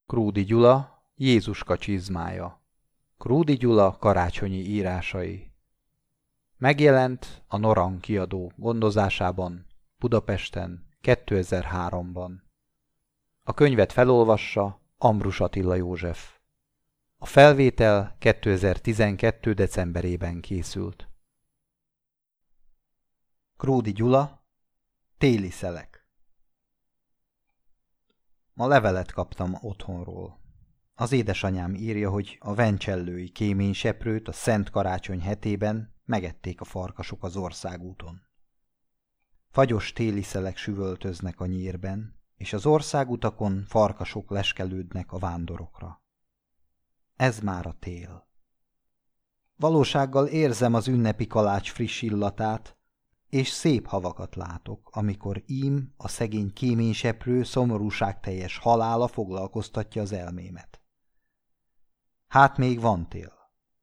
Krúdy Gyula, Jézuska csizmája. Krúdy Gyula karácsonyi írásai. Megjelent a Norang kiadó gondozásában Budapesten 2003-ban. A könyvet felolvassa Ambrus Attila József. A felvétel 2012. decemberében készült. Krúdy Gyula, téli szelek. Ma levelet kaptam otthonról. Az édesanyám írja, hogy a vencsellői kéményseprőt a Szent Karácsony hetében megették a farkasok az országúton. Fagyos téli szelek süvöltöznek a nyírben, és az országutakon farkasok leskelődnek a vándorokra. Ez már a tél. Valósággal érzem az ünnepi kalács friss illatát, és szép havakat látok, amikor ím a szegény kéményseprő szomorúságteljes halála foglalkoztatja az elmémet. Hát még van tél.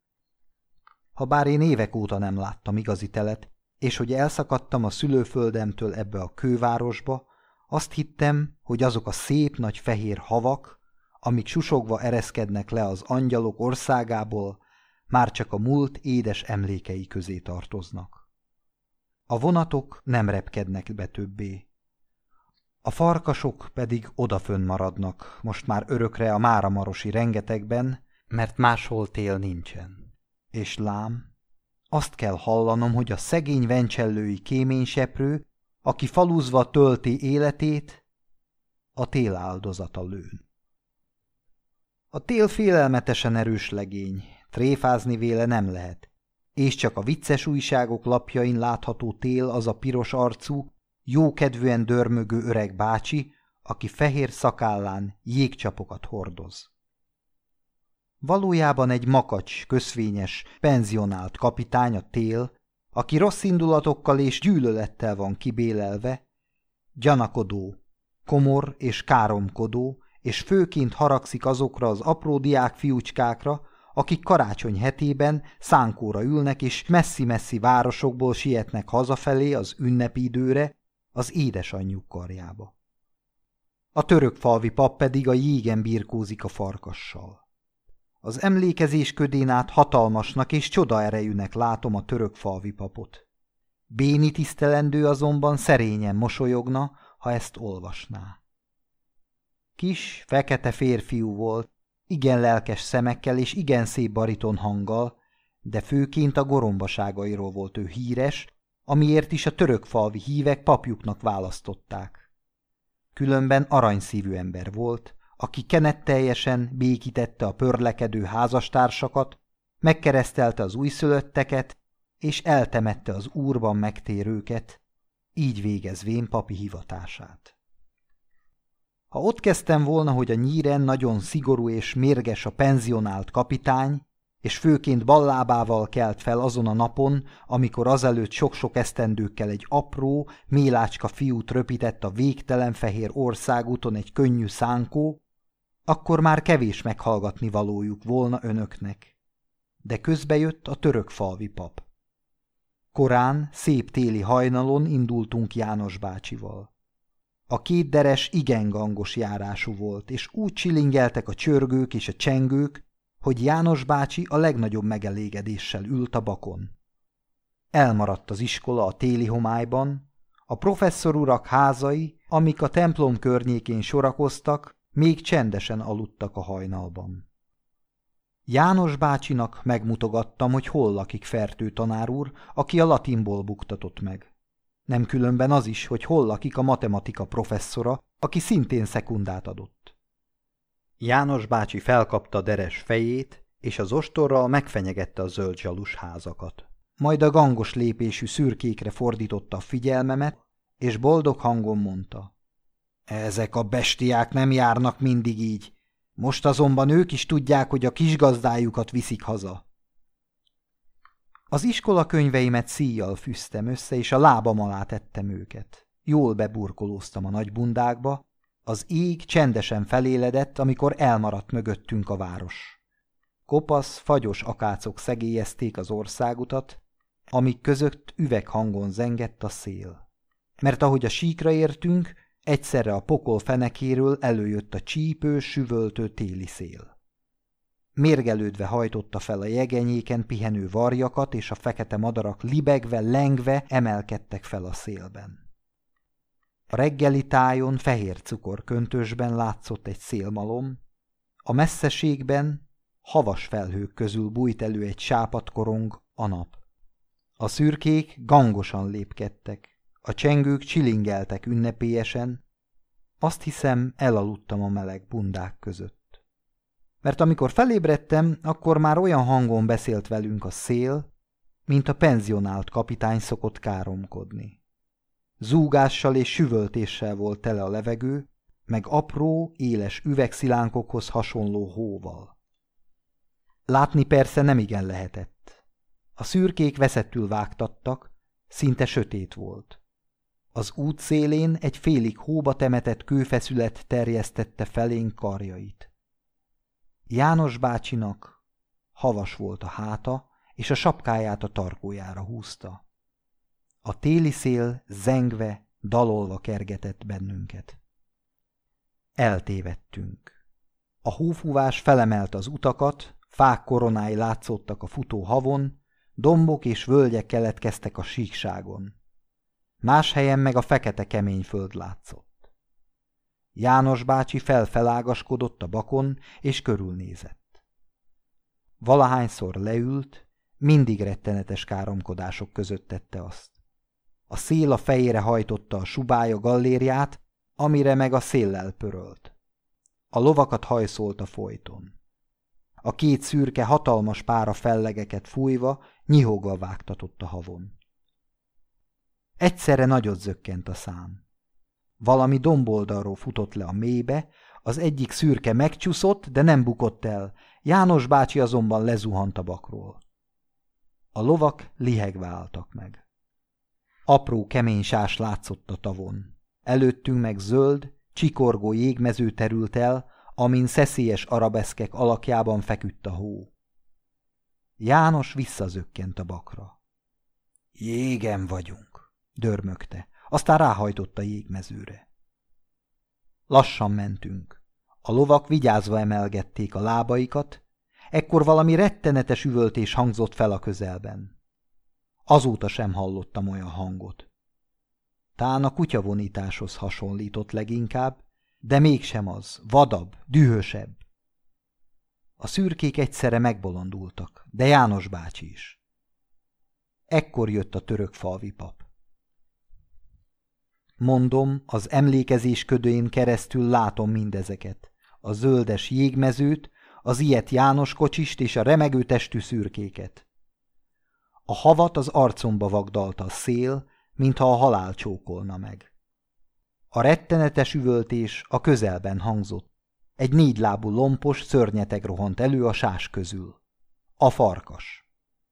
Habár én évek óta nem láttam igazi telet, és hogy elszakadtam a szülőföldemtől ebbe a kővárosba, azt hittem, hogy azok a szép nagy fehér havak, amik susogva ereszkednek le az angyalok országából, már csak a múlt édes emlékei közé tartoznak. A vonatok nem repkednek be többé. A farkasok pedig odafönn maradnak, most már örökre a máramarosi rengetegben, mert máshol tél nincsen. És lám, azt kell hallanom, hogy a szegény vencsellői kéményseprő, aki faluzva tölti életét, a tél áldozata lőn. A tél félelmetesen erős legény, tréfázni véle nem lehet, és csak a vicces újságok lapjain látható tél az a piros arcú, jókedvűen dörmögő öreg bácsi, aki fehér szakállán jégcsapokat hordoz. Valójában egy makacs, köszvényes, penzionált kapitány a tél, aki rossz indulatokkal és gyűlölettel van kibélelve, gyanakodó, komor és káromkodó, és főként haragszik azokra az apró diákfiúcskákra, akik karácsony hetében szánkóra ülnek és messzi-messzi városokból sietnek hazafelé az ünnepi időre, az édesanyjuk karjába. A törökfalvi pap pedig a jégen birkózik a farkassal. Az emlékezés ködén át hatalmasnak és csodaerejűnek látom a törökfalvi papot. Béni tisztelendő azonban szerényen mosolyogna, ha ezt olvasná. Kis, fekete férfiú volt, igen lelkes szemekkel és igen szép bariton hanggal, de főként a gorombaságairól volt ő híres, amiért is a törökfalvi hívek papjuknak választották. Különben aranyszívű ember volt, aki kenetteljesen békítette a pörlekedő házastársakat, megkeresztelte az újszülötteket, és eltemette az úrban megtérőket, így végezvén papi hivatását. Ha ott kezdtem volna, hogy a nyíren nagyon szigorú és mérges a penzionált kapitány, és főként ballábával kelt fel azon a napon, amikor azelőtt sok-sok esztendőkkel egy apró, mélácska fiút röpített a végtelen fehér országúton egy könnyű szánkó, akkor már kevés meghallgatni valójuk volna önöknek. De közbe jött a törökfalvi pap. Korán, szép téli hajnalon indultunk János bácsival. A kétderes igen gangos járású volt, és úgy csilingeltek a csörgők és a csengők, hogy János bácsi a legnagyobb megelégedéssel ült a bakon. Elmaradt az iskola a téli homályban, a professzorurak házai, amik a templom környékén sorakoztak, még csendesen aludtak a hajnalban. János bácsinak megmutogattam, hogy hol lakik Fertő tanár úr, aki a latinból buktatott meg. Nem különben az is, hogy hol lakik a matematika professzora, aki szintén szekundát adott. János bácsi felkapta deres fejét, és az ostorral megfenyegette a zöld zsalus házakat. Majd a gangos lépésű szürkékre fordította a figyelmemet, és boldog hangon mondta: ezek a bestiák nem járnak mindig így, most azonban ők is tudják, hogy a kisgazdájukat viszik haza. Az iskola könyveimet szíjjal fűztem össze, és a lábam alá tettem őket. Jól beburkolóztam a nagy bundákba, az ég csendesen feléledett, amikor elmaradt mögöttünk a város. Kopasz, fagyos akácok szegélyezték az országutat, amik között üveghangon zengett a szél. Mert ahogy a síkra értünk, Egyszerre a pokol fenekéről előjött a csípő, süvöltő téli szél. Mérgelődve hajtotta fel a jegenyéken pihenő varjakat, és a fekete madarak libegve, lengve emelkedtek fel a szélben. A reggeli tájon fehér cukorköntösben látszott egy szélmalom, a messzeségben havas felhők közül bújt elő egy sápadkorong a nap. A szürkék gangosan lépkedtek, a csengők csilingeltek ünnepélyesen, azt hiszem, elaludtam a meleg bundák között. Mert amikor felébredtem, akkor már olyan hangon beszélt velünk a szél, mint a penzionált kapitány szokott káromkodni. Zúgással és süvöltéssel volt tele a levegő, meg apró, éles üvegszilánkokhoz hasonló hóval. Látni persze nemigen lehetett. A szürkék veszettül vágtattak, szinte sötét volt. Az út szélén egy félig hóba temetett kőfeszület terjesztette felénk karjait. János bácsinak havas volt a háta, és a sapkáját a tarkójára húzta. A téli szél zengve, dalolva kergetett bennünket. Eltévedtünk. A hófúvás felemelte az utakat, fák koronái látszottak a futó havon, dombok és völgyek keletkeztek a síkságon. Más helyen meg a fekete kemény föld látszott. János bácsi felfelágaskodott a bakon, és körülnézett. Valahányszor leült, mindig rettenetes káromkodások között tette azt. A szél a fejére hajtotta a subája gallériát, amire meg a széllel pörölt. A lovakat hajszolta folyton. A két szürke hatalmas pára fellegeket fújva, nyihogva vágtatott a havon. Egyszerre nagyot zökkent a szám. Valami domboldalról futott le a mélybe, az egyik szürke megcsúszott, de nem bukott el, János bácsi azonban lezuhant a bakról. A lovak lihegve álltak meg. Apró kemény sás látszott a tavon. Előttünk meg zöld, csikorgó jégmező terült el, amin szeszélyes arabeszkek alakjában feküdt a hó. János visszazökkent a bakra. Jégen vagyunk, dörmögte, aztán ráhajtott a jégmezőre. Lassan mentünk. A lovak vigyázva emelgették a lábaikat, ekkor valami rettenetes üvöltés hangzott fel a közelben. Azóta sem hallottam olyan hangot. Tán a kutyavonításhoz hasonlított leginkább, de mégsem az, vadabb, dühösebb. A szürkék egyszerre megbolondultak, de János bácsi is. Ekkor jött a török falvi pap. Mondom, az emlékezés ködőjén keresztül látom mindezeket, a zöldes jégmezőt, az ilyet János kocsist és a remegő testű szürkéket. A havat az arcomba vagdalta a szél, mintha a halál csókolna meg. A rettenetes üvöltés a közelben hangzott. Egy négylábú lompos szörnyeteg rohant elő a sás közül. A farkas.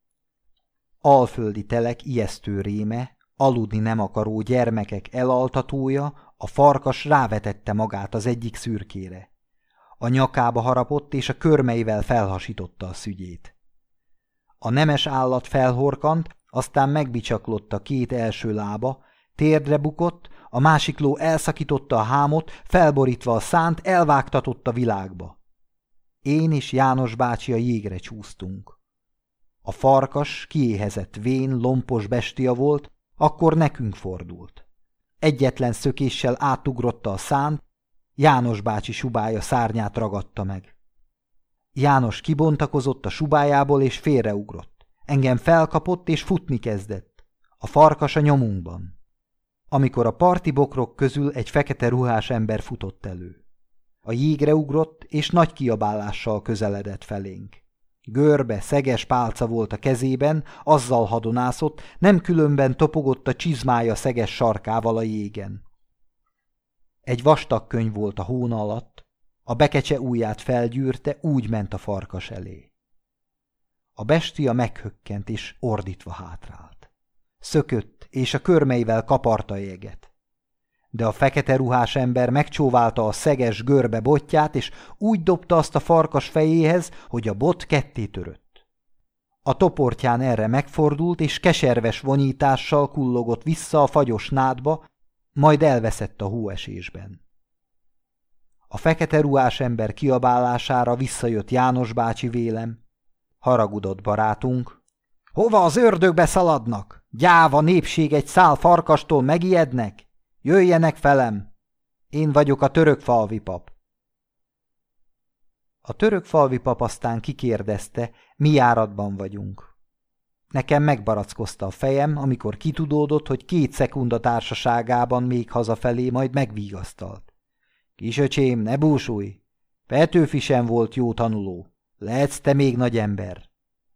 Alföldi telek ijesztő réme, aludni nem akaró gyermekek elaltatója, a farkas rávetette magát az egyik szürkére. A nyakába harapott, és a körmeivel felhasította a szügyét. A nemes állat felhorkant, aztán megbicsaklott a két első lába, térdre bukott, a másik ló elszakította a hámot, felborítva a szánt, elvágtatott a világba. Én és János bácsi a jégre csúsztunk. A farkas kiéhezett vén, lompos bestia volt, akkor nekünk fordult. Egyetlen szökéssel átugrotta a szánt, János bácsi subája szárnyát ragadta meg. János kibontakozott a subájából és félreugrott. Engem felkapott és futni kezdett. A farkas a nyomunkban. Amikor a parti bokrok közül egy fekete ruhás ember futott elő. A jégre ugrott, és nagy kiabálással közeledett felénk. Görbe, szeges pálca volt a kezében, azzal hadonászott, nem különben topogott a csizmája szeges sarkával a jégen. Egy vastag könyv volt a hóna alatt, a bekecse ujját felgyűrte, úgy ment a farkas elé. A bestia meghökkent és ordítva hátrált. Szökött, és a körmeivel kaparta a jeget. De a fekete ruhás ember megcsóválta a szeges görbe botját, és úgy dobta azt a farkas fejéhez, hogy a bot ketté törött. A toportján erre megfordult, és keserves vonyítással kullogott vissza a fagyos nádba, majd elveszett a hóesésben. A fekete ruhás ember kiabálására visszajött János bácsi vélem. Haragudott barátunk. Hova az ördögbe szaladnak? Gyáva népség egy szál farkastól megijednek? Jöjjenek velem! Én vagyok a törökfalvi pap. A törökfalvi pap aztán kikérdezte, mi járatban vagyunk. Nekem megbarackozta a fejem, amikor kitudódott, hogy 2 szekunda társaságában még hazafelé, majd megvigasztalt. Kisöcsém, ne búsulj! Petőfi sem volt jó tanuló. Lehetsz te még nagy ember.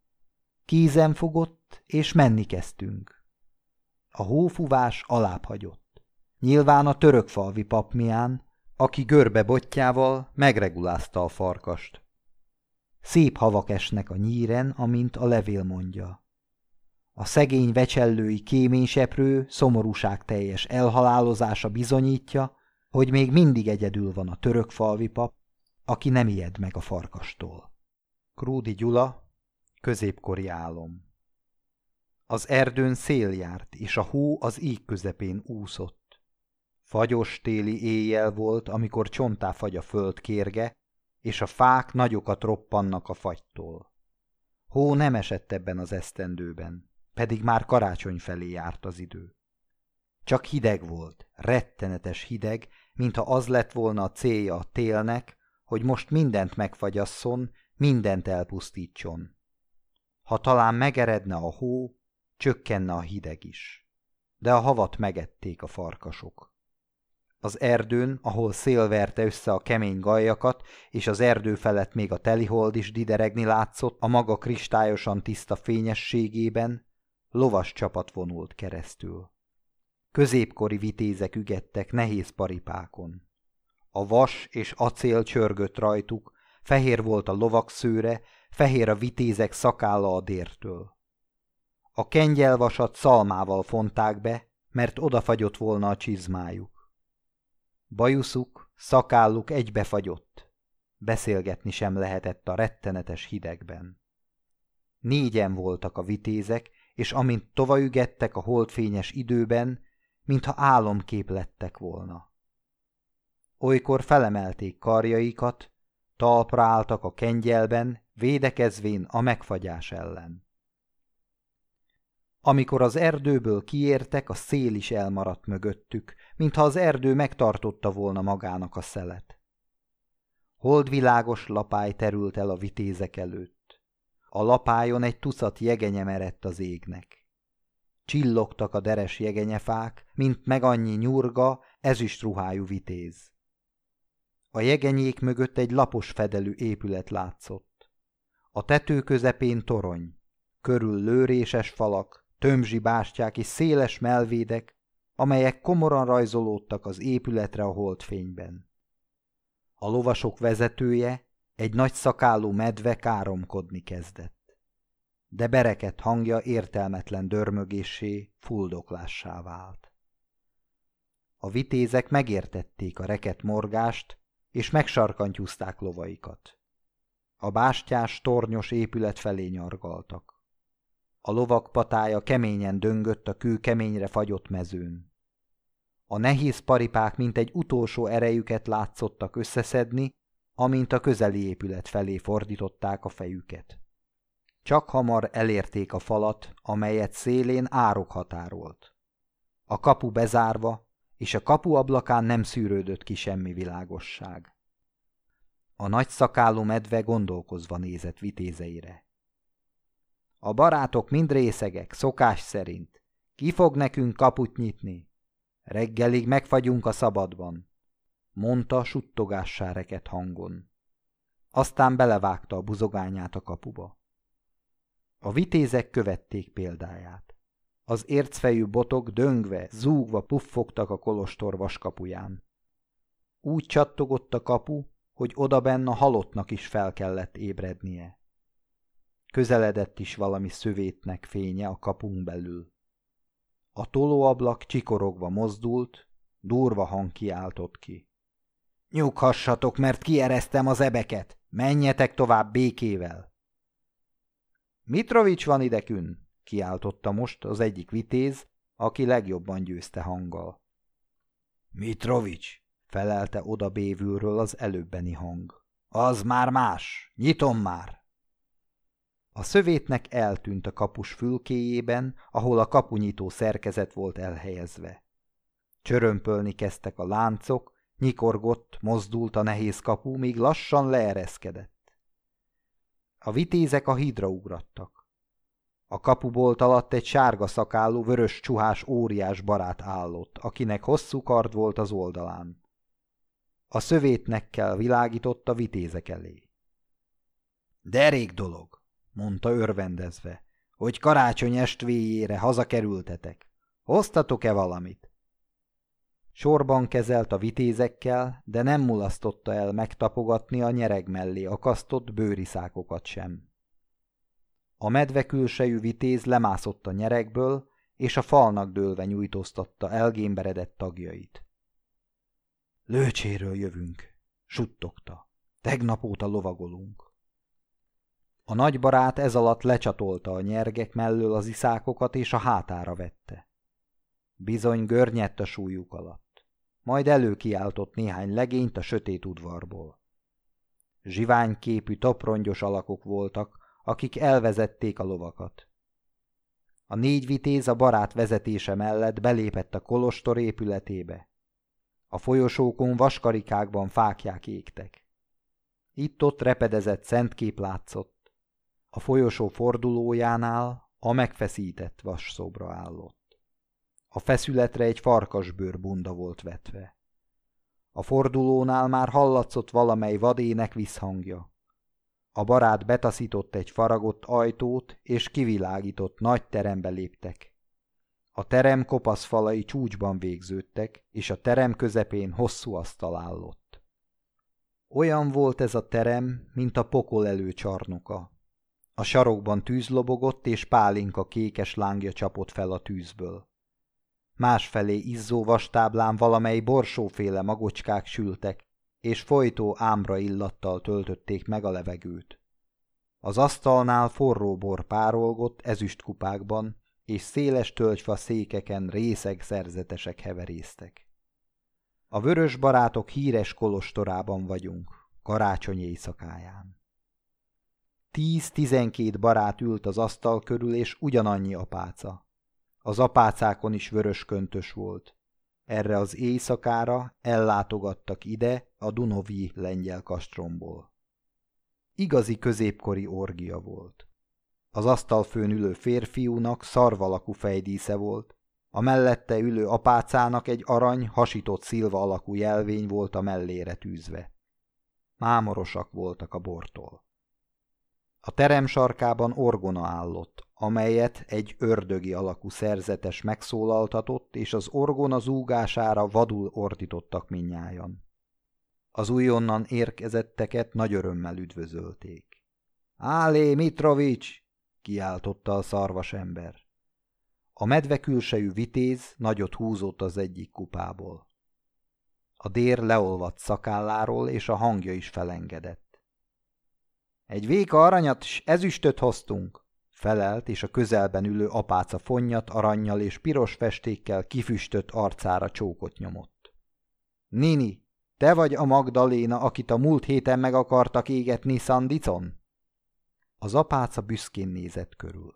Kézen fogott, és menni kezdtünk. A hófúvás alább hagyott. Nyilván a törökfalvi pap mián, aki görbe bottyával megregulázta a farkast. Szép havak esnek a nyíren, amint a levél mondja. A szegény vecsellői kéményseprő szomorúságteljes elhalálozása bizonyítja, hogy még mindig egyedül van a törökfalvi pap, aki nem ijed meg a farkastól. Krúdy Gyula, középkori álom. Az erdőn szél járt, és a hó az íg közepén úszott. Fagyos téli éjjel volt, amikor csonttá fagy a föld kérge, és a fák nagyokat roppannak a fagytól. Hó nem esett ebben az esztendőben, pedig már karácsony felé járt az idő. Csak hideg volt, rettenetes hideg, mintha az lett volna a célja a télnek, hogy most mindent megfagyasszon, mindent elpusztítson. Ha talán megeredne a hó, csökkenne a hideg is. De a havat megették a farkasok. Az erdőn, ahol szél verte össze a kemény gajjakat, és az erdő felett még a telihold is dideregni látszott a maga kristályosan tiszta fényességében, lovas csapat vonult keresztül. Középkori vitézek ügettek nehéz paripákon. A vas és acél csörgött rajtuk, fehér volt a lovak szőre, fehér a vitézek szakálla a dértől. A kengyelvasat szalmával fonták be, mert odafagyott volna a csizmájuk. Bajuszuk, szakálluk egybefagyott. Beszélgetni sem lehetett a rettenetes hidegben. 4 voltak a vitézek, és amint tovaügettek a holdfényes időben, mintha álomkép lettek volna. Olykor felemelték karjaikat, talpra álltak a kengyelben, védekezvén a megfagyás ellen. Amikor az erdőből kiértek, a szél is elmaradt mögöttük, mintha az erdő megtartotta volna magának a szelet. Holdvilágos lapály terült el a vitézek előtt. A lapályon egy tucat jegenye merett az égnek. Csillogtak a deres jegenyefák, mint meg annyi nyurga, ezüstruhájú vitéz. A jegenyék mögött egy lapos fedelű épület látszott. A tető közepén torony, körül lőréses falak, tömzsi bástyák és széles mellvédek, amelyek komoran rajzolódtak az épületre a holdfényben. A lovasok vezetője, egy nagy szakállú medve káromkodni kezdett. De bereket hangja értelmetlen dörmögéssé, fuldoklássá vált. A vitézek megértették a reket morgást, és megsarkantyúzták lovaikat. A bástyás, tornyos épület felé nyargaltak. A lovak patája keményen döngött a kőkeményre fagyott mezőn. A nehéz paripák mintegy utolsó erejüket látszottak összeszedni, amint a közeli épület felé fordították a fejüket. Csak hamar elérték a falat, amelyet szélén árok határolt. A kapu bezárva, és a kapu ablakán nem szűrődött ki semmi világosság. A nagy szakállú medve gondolkozva nézett vitézeire. A barátok mind részegek, szokás szerint. Ki fog nekünk kaput nyitni? Reggelig megfagyunk a szabadban, mondta suttogássá rekedt hangon. Aztán belevágta a buzogányát a kapuba. A vitézek követték példáját. Az ércfejű botok döngve, zúgva puffogtak a kolostor vaskapuján. Úgy csattogott a kapu, hogy odabenn a halottnak is fel kellett ébrednie. Közeledett is valami szövétnek fénye a kapun belül. A tolóablak csikorogva mozdult, durva hang kiáltott ki. Nyughassatok, mert kieresztem az ebeket! Menjetek tovább békével! Mitrovics van idekün! Kiáltotta most az egyik vitéz, aki legjobban győzte hanggal. Mitrovics, felelte oda bévülről az előbbeni hang. Az már más, nyitom már! A szövétnek eltűnt a kapus fülkéjében, ahol a kapunyitó szerkezet volt elhelyezve. Csörömpölni kezdtek a láncok, nyikorgott, mozdult a nehéz kapu, míg lassan leereszkedett. A vitézek a hídra ugrattak. A kapubolt alatt egy sárga szakálú, vörös csuhás óriás barát állott, akinek hosszú kard volt az oldalán. A szövétnekkel világított a vitézek elé. Derék dolog, mondta örvendezve, hogy karácsony estvéjére hazakerültetek. Hoztatok-e valamit? Sorban kezelt a vitézekkel, de nem mulasztotta el megtapogatni a nyereg mellé akasztott bőriszákokat sem. A medve külsejű vitéz lemászott a nyeregből, és a falnak dőlve nyújtóztatta elgémberedett tagjait. Lőcséről jövünk, suttogta. Tegnap óta lovagolunk. A nagybarát ez alatt lecsatolta a nyergek mellől az iszákokat, és a hátára vette. Bizony görnyedt a súlyuk alatt. Majd előkiáltott néhány legényt a sötét udvarból. Zsiványképű, taprongyos alakok voltak, akik elvezették a lovakat. A 4 vitéz a barát vezetése mellett belépett a kolostor épületébe. A folyosókon vaskarikákban fáklyák égtek. Itt-ott repedezett szentkép látszott. A folyosó fordulójánál a megfeszített vasszobra állott. A feszületre egy farkasbőr bunda volt vetve. A fordulónál már hallatszott valamely vadének visszhangja. A barát betaszított egy faragott ajtót, és kivilágított nagy terembe léptek. A terem kopasz falai csúcsban végződtek, és a terem közepén hosszú asztal állott. Olyan volt ez a terem, mint a pokol előcsarnoka. A sarokban tűz lobogott, és pálinka kékes lángja csapott fel a tűzből. Másfelé izzó vastáblán valamely borsóféle magocskák sültek, és folytó ámra illattal töltötték meg a levegőt. Az asztalnál forró bor párolgott ezüstkupákban, és széles tölgyfa székeken részeg szerzetesek heverésztek. A vörös barátok híres kolostorában vagyunk, karácsony éjszakáján. 10-12 barát ült az asztal körül, és ugyanannyi apáca. Az apácákon is vörös köntös volt. Erre az éjszakára ellátogattak ide a Dunovi lengyel kastromból. Igazi középkori orgia volt. Az asztalfőn ülő férfiúnak szarvalakú fejdísze volt, a mellette ülő apácának egy arany, hasított szilva alakú jelvény volt a mellére tűzve. Mámorosak voltak a bortól. A terem sarkában orgona állott, amelyet egy ördögi alakú szerzetes megszólaltatott, és az orgona zúgására vadul ordítottak mindnyájan. Az újonnan érkezetteket nagy örömmel üdvözölték. Álé, Mitrovics! Kiáltotta a szarvas ember. A medve külsejű vitéz nagyot húzott az egyik kupából. A dér leolvadt szakálláról, és a hangja is felengedett. Egy véka aranyat s ezüstöt hoztunk, felelt, és a közelben ülő apáca fonnyat arannyal és piros festékkel kifüstött arcára csókot nyomott. Nini, te vagy a Magdaléna, akit a múlt héten meg akartak égetni Szandicon? Az apáca büszkén nézett körül.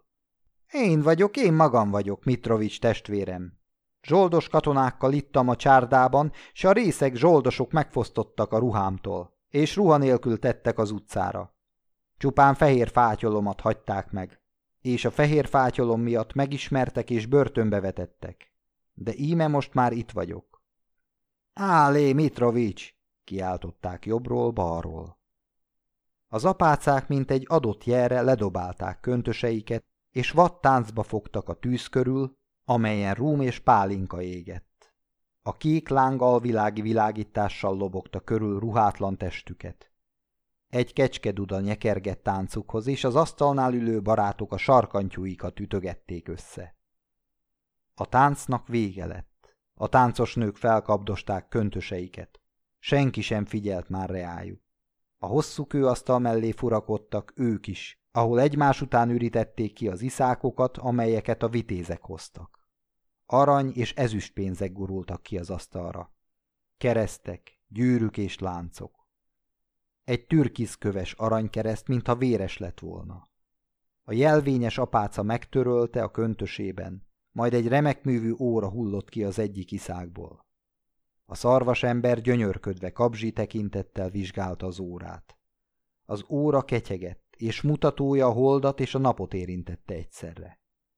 Én magam vagyok, Mitrovics testvérem. Zsoldos katonákkal ittam a csárdában, s a részeg zsoldosok megfosztottak a ruhámtól, és ruha nélkül tettek az utcára. Csupán fehér fátyolomat hagyták meg, és a fehér fátyolom miatt megismertek és börtönbe vetettek. De íme most már itt vagyok. Álé, Mitrovics! Kiáltották jobbról-balról. Az apácák mint egy adott jelre ledobálták köntöseiket, és vadtáncba fogtak a tűz körül, amelyen rúm és pálinka égett. A kék láng alvilági világítással lobogta körül ruhátlan testüket. Egy kecskeduda nyekergett táncukhoz, és az asztalnál ülő barátok a sarkantyúikat ütögették össze. A táncnak vége lett. A táncos nők felkapdosták köntöseiket. Senki sem figyelt már reájuk. A hosszú kőasztal mellé furakodtak ők is, ahol egymás után ürítették ki az iszákokat, amelyeket a vitézek hoztak. Arany és ezüstpénzek gurultak ki az asztalra. Keresztek, gyűrűk és láncok. Egy türkiszköves aranykereszt, mintha véres lett volna. A jelvényes apáca megtörölte a köntösében, majd egy remekművű óra hullott ki az egyik iszákból. A szarvasember gyönyörködve kabzsi tekintettel vizsgálta az órát. Az óra ketyegett, és mutatója a holdat és a napot érintette egyszerre.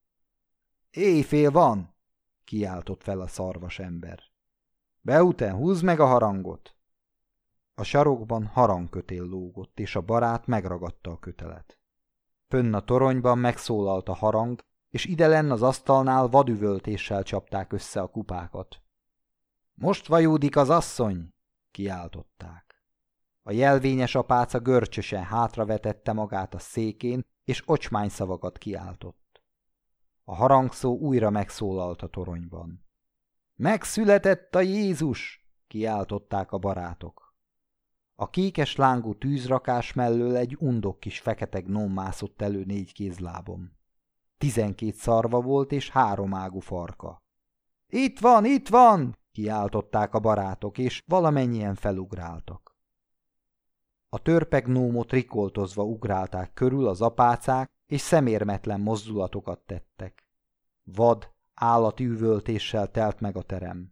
Éjfél van! Kiáltott fel a szarvasember. Beuten, húzd meg a harangot! A sarokban harangkötél lógott, és a barát megragadta a kötelet. Fönn a toronyban megszólalt a harang, és idelenn az asztalnál vadüvöltéssel csapták össze a kupákat. Most vajúdik az asszony! Kiáltották. A jelvényes apáca görcsösen hátravetette magát a székén, és ocsmány szavakat kiáltott. A harangszó újra megszólalt a toronyban. Megszületett a Jézus! Kiáltották a barátok. A kékes lángú tűzrakás mellől egy undok kis fekete gnóm mászott elő 4 kézlábon. 12 szarva volt és 3 ágú farka. Itt van, itt van! Kiáltották a barátok, és valamennyien felugráltak. A törpe gnómot rikoltozva ugrálták körül az apácák, és szemérmetlen mozdulatokat tettek. Vad, állati üvöltéssel telt meg a terem.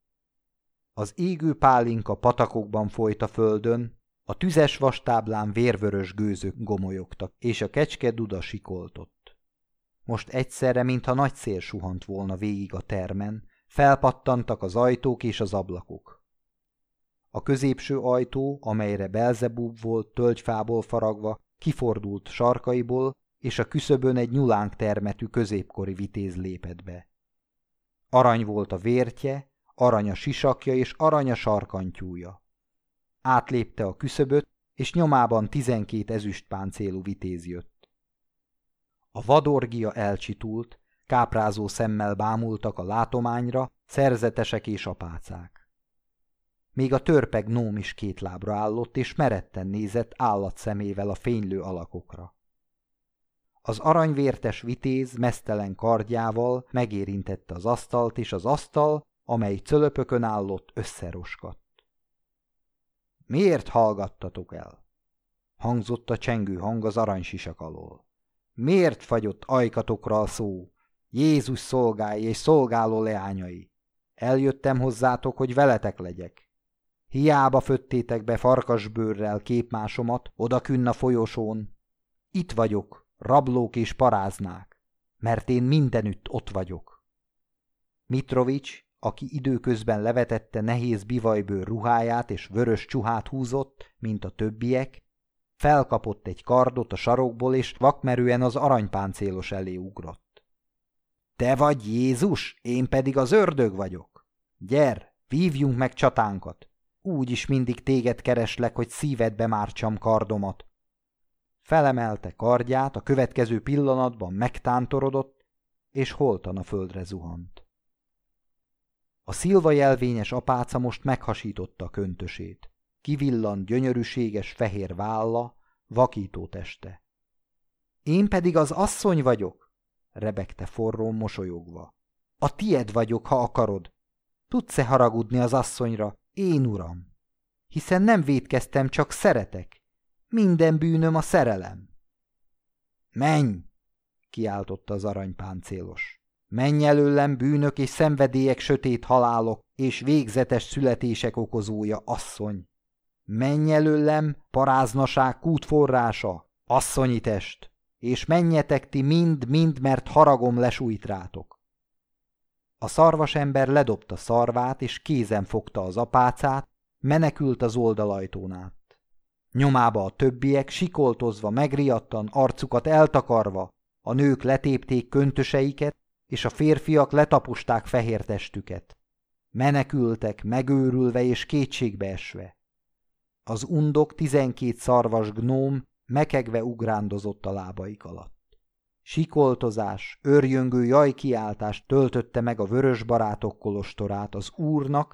Az égő pálinka patakokban folyt a földön, a tüzes vastáblán vérvörös gőzök gomolyogtak, és a kecske duda sikoltott. Most egyszerre, mintha nagy szél suhant volna végig a termen, felpattantak az ajtók és az ablakok. A középső ajtó, amelyre Belzebub volt tölgyfából faragva, kifordult sarkaiból, és a küszöbön egy nyulánk termetű középkori vitéz lépett be. Arany volt a vértje, arany a sisakja és arany a sarkantyúja. Átlépte a küszöböt, és nyomában 12 ezüstpáncélú vitéz jött. A vadorgia elcsitult, káprázó szemmel bámultak a látományra szerzetesek és apácák. Még a törpe gnóm is 2 lábra állott, és meretten nézett állatszemével a fénylő alakokra. Az aranyvértes vitéz meztelen kardjával megérintette az asztalt, és az asztal, amely cölöpökön állott, összeroskadt. Miért hallgattatok el? Hangzott a csengő hang az aranysisak alól. Miért fagyott ajkatokra a szó? Jézus szolgái és szolgáló leányai. Eljöttem hozzátok, hogy veletek legyek. Hiába föttétek be farkasbőrrel képmásomat odakünn a folyosón. Itt vagyok, rablók és paráznák, mert én mindenütt ott vagyok. Mitrovics, aki időközben levetette nehéz bivajbőr ruháját és vörös csuhát húzott, mint a többiek, felkapott egy kardot a sarokból, és vakmerően az aranypáncélos elé ugrott. Te vagy Jézus, én pedig az ördög vagyok. Gyere, vívjunk meg csatánkat. Úgyis mindig téged kereslek, hogy szívedbe mártsam kardomat. Felemelte kardját, a következő pillanatban megtántorodott, és holtan a földre zuhant. A szilva jelvényes apáca most meghasította a köntösét. Kivillant gyönyörűséges fehér válla, vakító teste. Én pedig az asszony vagyok, rebegte forrón mosolyogva. A tied vagyok, ha akarod. Tudsz-e haragudni az asszonyra, én uram? Hiszen nem vétkeztem, csak szeretek. Minden bűnöm a szerelem. Menj! Kiáltotta az aranypáncélos. Menj előlem, bűnök és szenvedélyek, sötét halálok és végzetes születések okozója, asszony! Menj előlem, paráznaság kútforrása, asszonyi test, és menjetek ti mind, mert haragom lesújt rátok. A szarvasember ledobta szarvát, és kézen fogta az apácát, menekült az oldalajtón át. Nyomába a többiek, sikoltozva, megriadtan, arcukat eltakarva, a nők letépték köntöseiket, és a férfiak letaposták fehér testüket. Menekültek, megőrülve és kétségbeesve. Az undok 12 szarvas gnóm mekegve ugrándozott a lábaik alatt. Sikoltozás, őrjöngő jajkiáltás töltötte meg a vörös barátok kolostorát az Úrnak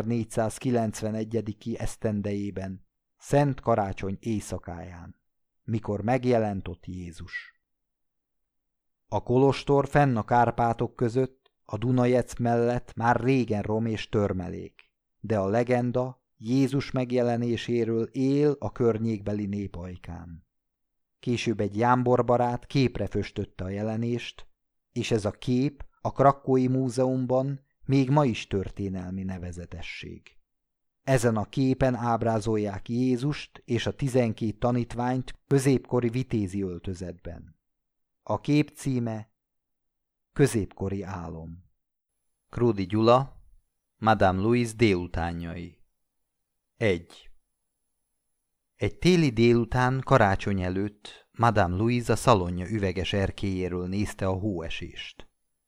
1491. esztendejében, Szent Karácsony éjszakáján, mikor megjelent ott Jézus. A kolostor fenn a Kárpátok között, a Dunajec mellett már régen rom és törmelék. de a legenda Jézus megjelenéséről él a környékbeli nép ajkán. Később egy jámborbarát képre föstötte a jelenést, és ez a kép a Krakói Múzeumban még ma is történelmi nevezetesség. Ezen a képen ábrázolják Jézust és a 12 tanítványt középkori vitézi öltözetben. A kép címe Középkori álom. Krúdy Gyula, Madame Louise délutánjai. 1. Egy téli délután karácsony előtt Madame Louise a szalonja üveges erkélyéről nézte a hóesést.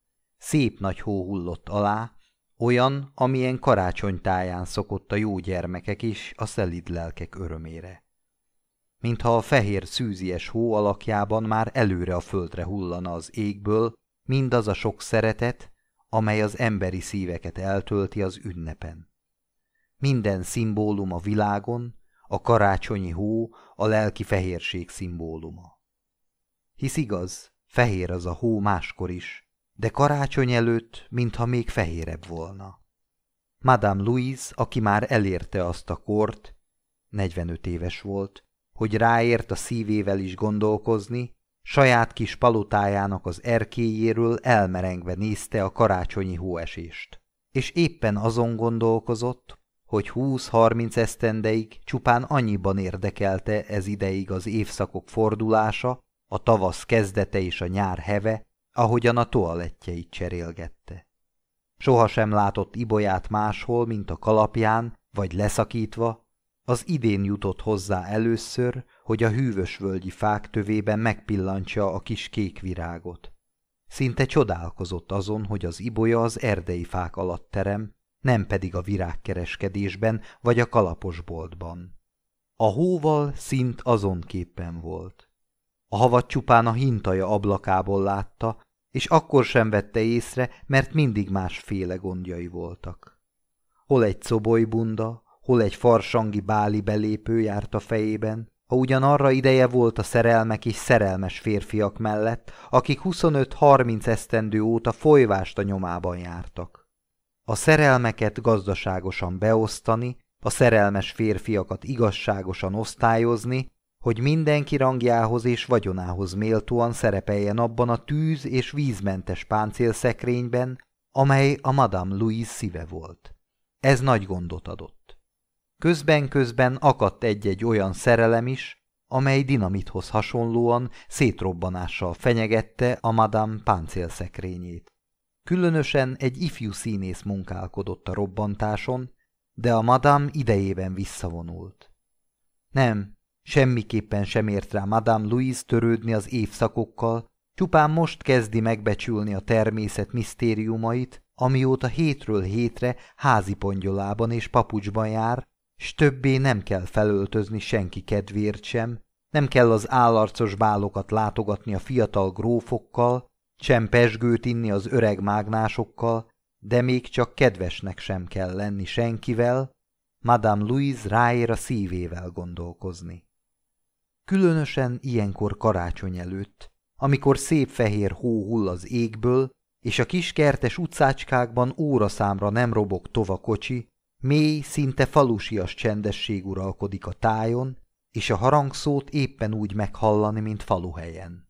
Szép nagy hó hullott alá, olyan, amilyen karácsonytáján szokott a jó gyermekek is a szelíd lelkek örömére. Mintha a fehér szűzies hó alakjában már előre a földre hullana az égből mindaz a sok szeretet, amely az emberi szíveket eltölti az ünnepen. Minden szimbólum a világon, a karácsonyi hó a lelki fehérség szimbóluma. Hisz igaz, fehér az a hó máskor is, de karácsony előtt, mintha még fehérebb volna. Madame Louise, aki már elérte azt a kort, 45 éves volt, hogy ráért a szívével is gondolkozni, saját kis palotájának az erkélyéről elmerengve nézte a karácsonyi hóesést. És éppen azon gondolkozott, hogy 20-30 esztendeig csupán annyiban érdekelte ez ideig az évszakok fordulása, a tavasz kezdete és a nyár heve, ahogyan a toalettjeit cserélgette. Sohasem látott ibolyát máshol, mint a kalapján, vagy leszakítva, az idén jutott hozzá először, hogy a hűvösvölgyi fák tövében megpillantsa a kis kék virágot. Szinte csodálkozott azon, hogy az ibolya az erdei fák alatt terem, nem pedig a virágkereskedésben vagy a kalaposboltban. A hóval szint azonképpen volt. A havat csupán a hintaja ablakából látta, és akkor sem vette észre, mert mindig másféle gondjai voltak. Hol egy cobolybunda, hol egy farsangi báli belépő járt a fejében, ha ugyan arra ideje volt a szerelmek és szerelmes férfiak mellett, akik 25-30 esztendő óta folyvást a nyomában jártak. A szerelmeket gazdaságosan beosztani, a szerelmes férfiakat igazságosan osztályozni, hogy mindenki rangjához és vagyonához méltóan szerepeljen abban a tűz- és vízmentes páncélszekrényben, amely a Madame Louise szíve volt. Ez nagy gondot adott. Közben-közben akadt egy-egy olyan szerelem is, amely dinamithoz hasonlóan szétrobbanással fenyegette a Madame páncélszekrényét. Különösen egy ifjú színész munkálkodott a robbantáson, de a Madame idejében visszavonult. Nem, semmiképpen sem ért rá Madame Louise törődni az évszakokkal, csupán most kezdi megbecsülni a természet misztériumait, amióta hétről hétre házi pongyolában és papucsban jár, s többé nem kell felöltözni senki kedvéért sem, nem kell az állarcos bálokat látogatni a fiatal grófokkal, sem pezsgőt inni az öreg mágnásokkal, de még csak kedvesnek sem kell lenni senkivel, Madame Louise ráér a szívével gondolkozni. Különösen ilyenkor karácsony előtt, amikor szép fehér hó hull az égből, és a kiskertes utcácskákban óraszámra nem robog tova kocsi, mély, szinte falusias csendesség uralkodik a tájon, és a harangszót éppen úgy meghallani, mint faluhelyen.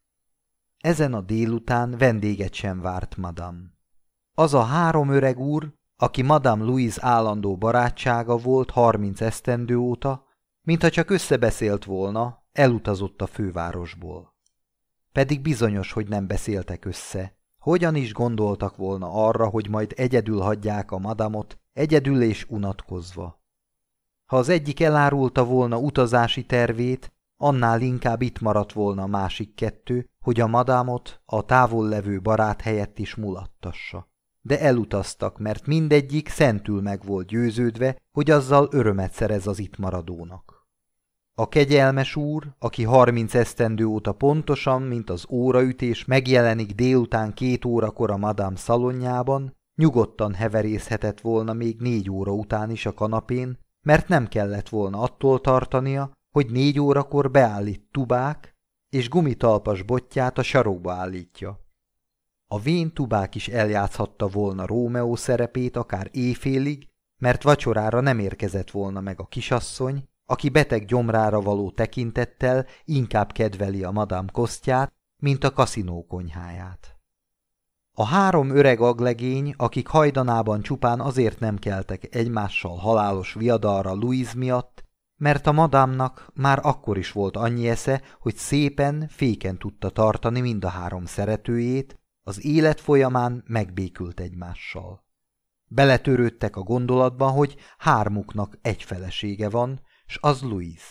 Ezen a délután vendéget sem várt Madame. Az a 3 öreg úr, aki Madame Louise állandó barátsága volt 30 esztendő óta, mintha csak összebeszélt volna, elutazott a fővárosból. Pedig bizonyos, hogy nem beszéltek össze. Hogyan is gondoltak volna arra, hogy majd egyedül hagyják a madamot, egyedül és unatkozva. Ha az egyik elárulta volna utazási tervét, annál inkább itt maradt volna a másik 2, hogy a madámot a távol levő barát helyett is mulattassa. De elutaztak, mert mindegyik szentül meg volt győződve, hogy azzal örömet szerez az itt maradónak. A kegyelmes úr, aki 30 esztendő óta pontosan, mint az óraütés megjelenik délután 2 órakor a madám szalonjában, nyugodtan heverészhetett volna még 4 óra után is a kanapén, mert nem kellett volna attól tartania, hogy 4 órakor beállít tubák, és gumitalpas botját a sarokba állítja. A vén tubák is eljátszhatta volna Rómeó szerepét akár éjfélig, mert vacsorára nem érkezett volna meg a kisasszony, aki beteg gyomrára való tekintettel inkább kedveli a Madame Kostját, mint a kaszinó konyháját. A három öreg aglegény, akik hajdanában csupán azért nem keltek egymással halálos viadalra Louise miatt, mert a madámnak már akkor is volt annyi esze, hogy szépen, féken tudta tartani mind a három szeretőjét, az élet folyamán megbékült egymással. Beletörődtek a gondolatban, hogy hármuknak egy felesége van, s az Louise.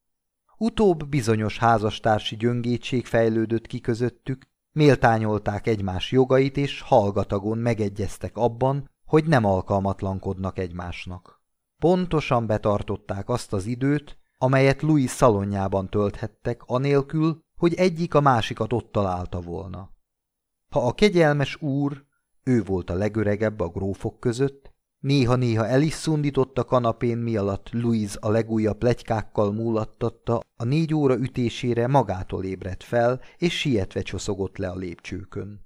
Utóbb bizonyos házastársi gyöngétség fejlődött ki közöttük, méltányolták egymás jogait, és hallgatagon megegyeztek abban, hogy nem alkalmatlankodnak egymásnak. Pontosan betartották azt az időt, amelyet Louise szalonjában tölthettek, anélkül, hogy egyik a másikat ott találta volna. Ha a kegyelmes úr, ő volt a legöregebb a grófok között, néha-néha el is szundított a kanapén, mi alatt Louise a legújabb pletykákkal múlattatta, a 4 óra ütésére magától ébredt fel, és sietve csoszogott le a lépcsőkön.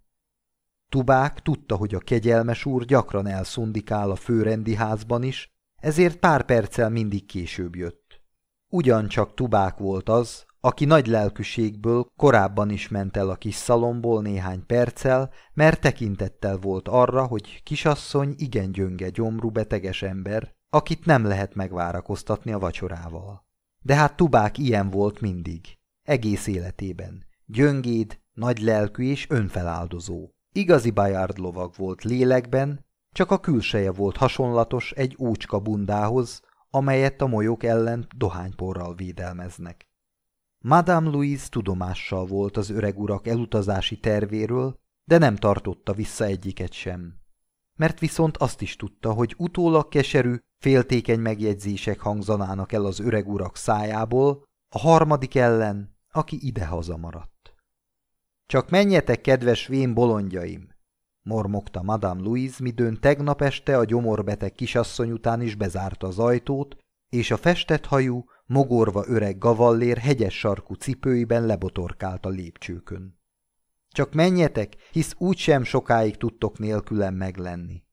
Tubák tudta, hogy a kegyelmes úr gyakran elszundikál a főrendi házban is, ezért pár perccel mindig később jött. Ugyancsak Tubák volt az, aki nagy lelkűségből korábban is ment el a kis szalomból néhány perccel, mert tekintettel volt arra, hogy kisasszony igen gyönge gyomrú beteges ember, akit nem lehet megvárakoztatni a vacsorával. De hát Tubák ilyen volt mindig, egész életében, gyöngéd, nagy lelkű és önfeláldozó. Igazi Bayard lovag volt lélekben, csak a külseje volt hasonlatos egy ócska bundához, amelyet a molyok ellen dohányporral védelmeznek. Madame Louise tudomással volt az öreg urak elutazási tervéről, de nem tartotta vissza egyiket sem. Mert viszont azt is tudta, hogy utólag keserű, féltékeny megjegyzések hangzanának el az öreg urak szájából, a harmadik ellen, aki idehaza maradt. Csak menjetek, kedves vén bolondjaim! Mormogta Madame Louise, midőn tegnap este a gyomorbeteg kisasszony után is bezárta az ajtót, és a festett hajú, mogorva öreg gavallér hegyes sarkú cipőiben lebotorkált a lépcsőkön. Csak menjetek, hisz úgysem sokáig tudtok nélkülem meglenni.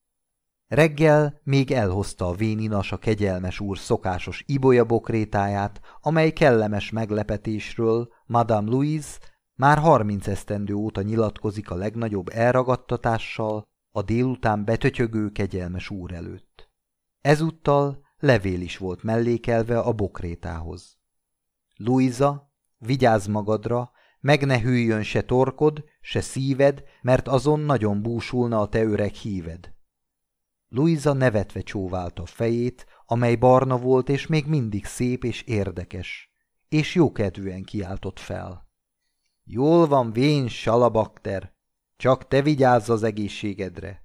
Reggel még elhozta a véninas a kegyelmes úr szokásos ibolyabokrétáját, amely kellemes meglepetésről Madame Louise már 30 esztendő óta nyilatkozik a legnagyobb elragadtatással a délután betötyögő kegyelmes úr előtt. Ezúttal levél is volt mellékelve a bokrétához. Louisa, vigyázz magadra, meg ne hűljön se torkod, se szíved, mert azon nagyon búsulna a te öreg híved. Louisa nevetve csóválta a fejét, amely barna volt és még mindig szép és érdekes, és jókedvűen kiáltott fel. Jól van, vén salabakter, csak te vigyázz az egészségedre.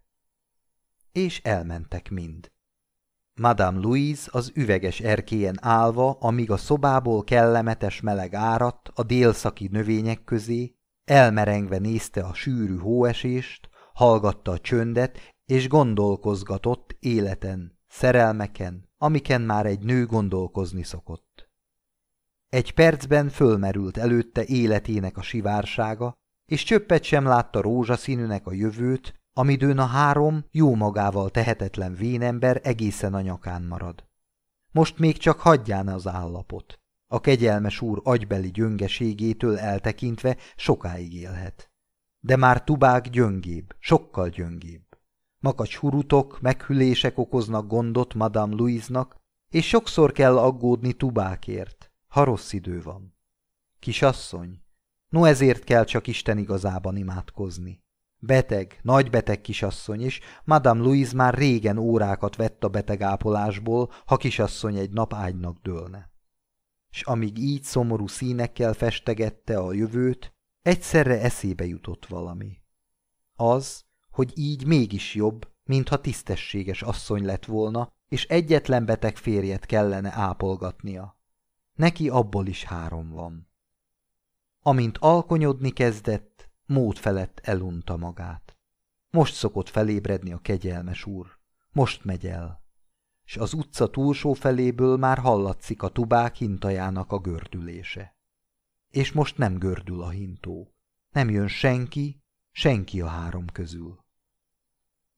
És elmentek mind. Madame Louise az üveges erkélyen állva, amíg a szobából kellemetes meleg áradt a délszaki növények közé, elmerengve nézte a sűrű hóesést, hallgatta a csöndet, és gondolkozgatott életen, szerelmeken, amiken már egy nő gondolkozni szokott. Egy percben fölmerült előtte életének a sivársága, és csöppet sem látta rózsaszínűnek a jövőt, amidőn a három jó magával tehetetlen vénember egészen a nyakán marad. Most még csak hagyján az állapot. A kegyelmes úr agybeli gyöngeségétől eltekintve sokáig élhet. De már Tubák gyöngébb, sokkal gyöngébb. Makacs hurutok, meghűlések okoznak gondot Madame Louise-nak, és sokszor kell aggódni Tubákért, ha rossz idő van. Kisasszony, no ezért kell csak Isten igazában imádkozni. Beteg, nagybeteg kisasszony, és Madame Louise már régen órákat vett a betegápolásból, ha kisasszony egy nap ágynak dőlne. S amíg így szomorú színekkel festegette a jövőt, egyszerre eszébe jutott valami. Az, hogy így mégis jobb, mintha tisztességes asszony lett volna, és egyetlen beteg férjet kellene ápolgatnia. Neki abból is 3 van. Amint alkonyodni kezdett, mód felett elunta magát. Most szokott felébredni a kegyelmes úr. Most megy el. S az utca túlsó feléből már hallatszik a Tubák hintajának a gördülése. És most nem gördül a hintó. Nem jön senki, senki a 3 közül.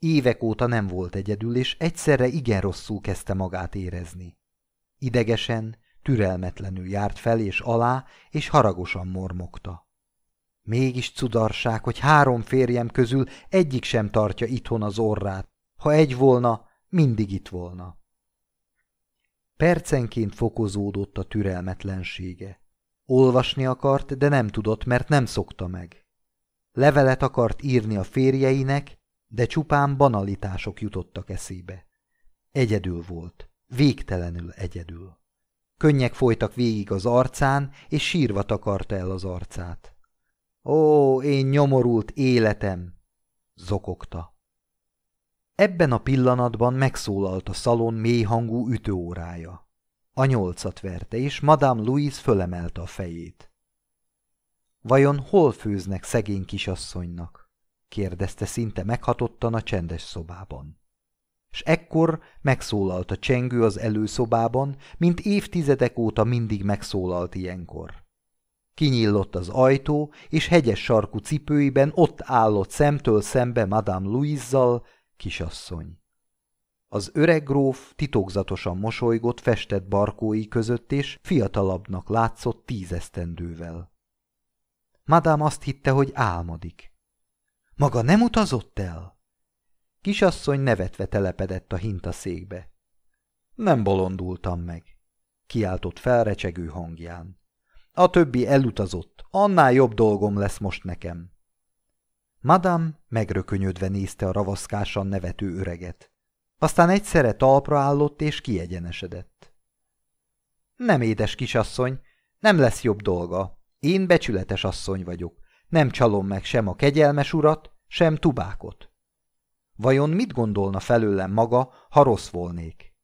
Évek óta nem volt egyedül, és egyszerre igen rosszul kezdte magát érezni. Idegesen, türelmetlenül járt fel és alá, és haragosan mormogta. Mégis cudarság, hogy 3 férjem közül egyik sem tartja itthon az orrát. Ha egy volna, mindig itt volna. Percenként fokozódott a türelmetlensége. Olvasni akart, de nem tudott, mert nem szokta meg. Levelet akart írni a férjeinek, de csupán banalitások jutottak eszébe. Egyedül volt, végtelenül egyedül. Könnyek folytak végig az arcán, és sírva takarta el az arcát. Ó, én nyomorult életem! Zokogta. Ebben a pillanatban megszólalt a szalon mélyhangú ütőórája. A 8-at verte, és Madame Louise fölemelte a fejét. Vajon hol főznek szegény kisasszonynak? Kérdezte szinte meghatottan a csendes szobában. S ekkor megszólalt a csengő az előszobában, mint évtizedek óta mindig megszólalt ilyenkor. Kinyílott az ajtó, és hegyes sarkú cipőiben ott állott szemtől szembe Madame Louise-zal, kisasszony. Az öreg gróf titokzatosan mosolygott festett barkói között, és fiatalabbnak látszott 10 esztendővel. Madame azt hitte, hogy álmodik. Maga nem utazott el? Kisasszony nevetve telepedett a hintaszékbe. Nem bolondultam meg, kiáltott fel recsegő hangján. A többi elutazott, annál jobb dolgom lesz most nekem. Madame megrökönyödve nézte a ravaszkásan nevető öreget. Aztán egyszerre talpra állott és kiegyenesedett. Nem, édes kisasszony, nem lesz jobb dolga. Én becsületes asszony vagyok. Nem csalom meg sem a kegyelmes urat, sem Tubákot. Vajon mit gondolna felőlem maga, ha rossz volnék?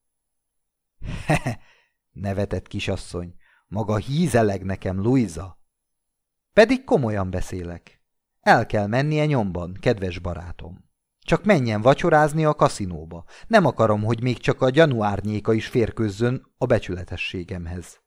Hehe, nevetett kisasszony, maga hízeleg nekem, Louisa. Pedig komolyan beszélek. El kell mennie nyomban, kedves barátom. Csak menjen vacsorázni a kaszinóba. Nem akarom, hogy még csak a gyanú árnyéka is férkőzzön a becsületességemhez.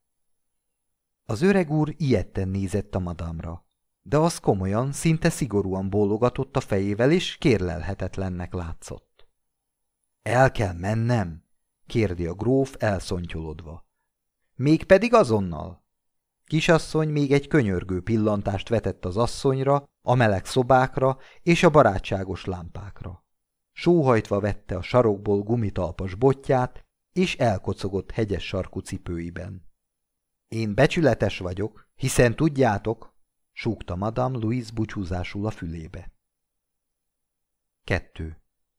Az öreg úr ijedten nézett a madámra, de az komolyan, szinte szigorúan bólogatott a fejével, és kérlelhetetlennek látszott. El kell mennem? Kérdi a gróf elszontyolodva. Mégpedig azonnal. Kisasszony még egy könyörgő pillantást vetett az asszonyra, a meleg szobákra és a barátságos lámpákra. Sóhajtva vette a sarokból gumitalpas botját, és elkocogott hegyes sarkú cipőiben. Én becsületes vagyok, hiszen tudjátok, súgta Madame Louise búcsúzásul a fülébe. 2.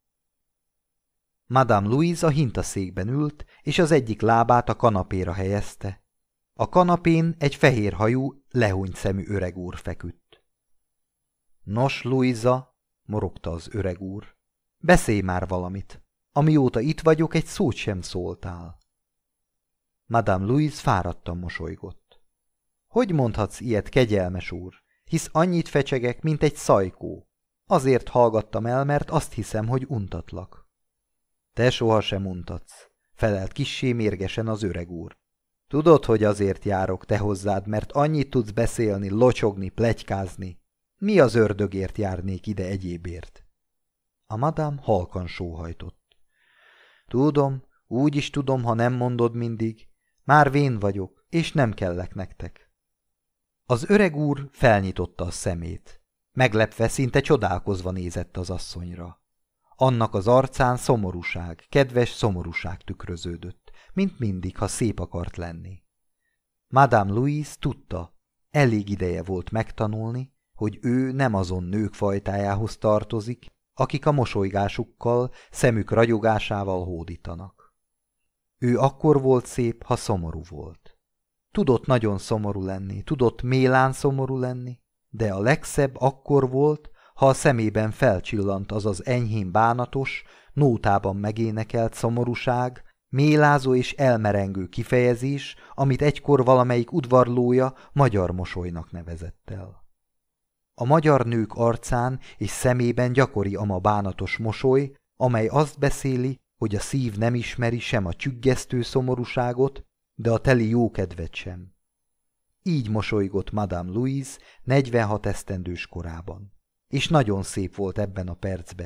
Madame Louise a hintaszékben ült, és az egyik lábát a kanapéra helyezte. A kanapén egy fehérhajú, lehúnyt szemű öreg úr feküdt. Nos, Louisa, morogta az öreg úr, beszélj már valamit. Amióta itt vagyok, egy szót sem szóltál. Madame Louise fáradtan mosolygott. Hogy mondhatsz ilyet, kegyelmes úr, hisz annyit fecsegek, mint egy szajkó. Azért hallgattam el, mert azt hiszem, hogy untatlak. Te sohasem untatsz, felelt kissé mérgesen az öreg úr. Tudod, hogy azért járok te hozzád, mert annyit tudsz beszélni, locsogni, pletykázni. Mi az ördögért járnék ide egyébért? A madám halkan sóhajtott. Tudom, úgy is tudom, ha nem mondod mindig. Már vén vagyok, és nem kellek nektek. Az öreg úr felnyitotta a szemét. Meglepve, szinte csodálkozva nézett az asszonyra. Annak az arcán szomorúság, kedves szomorúság tükröződött, mint mindig, ha szép akart lenni. Madame Louise tudta, elég ideje volt megtanulni, hogy ő nem azon nők fajtájához tartozik, akik a mosolygásukkal, szemük ragyogásával hódítanak. Ő akkor volt szép, ha szomorú volt. Tudott nagyon szomorú lenni, tudott mélán szomorú lenni, de a legszebb akkor volt, ha a szemében felcsillant az az enyhén bánatos, nótában megénekelt szomorúság, mélázó és elmerengő kifejezés, amit egykor valamelyik udvarlója magyar mosolynak nevezett el. A magyar nők arcán és szemében gyakori ama bánatos mosoly, amely azt beszéli, hogy a szív nem ismeri sem a csüggesztő szomorúságot, de a teli jókedvet sem. Így mosolygott Madame Louise 46 esztendős korában, és nagyon szép volt ebben a percben,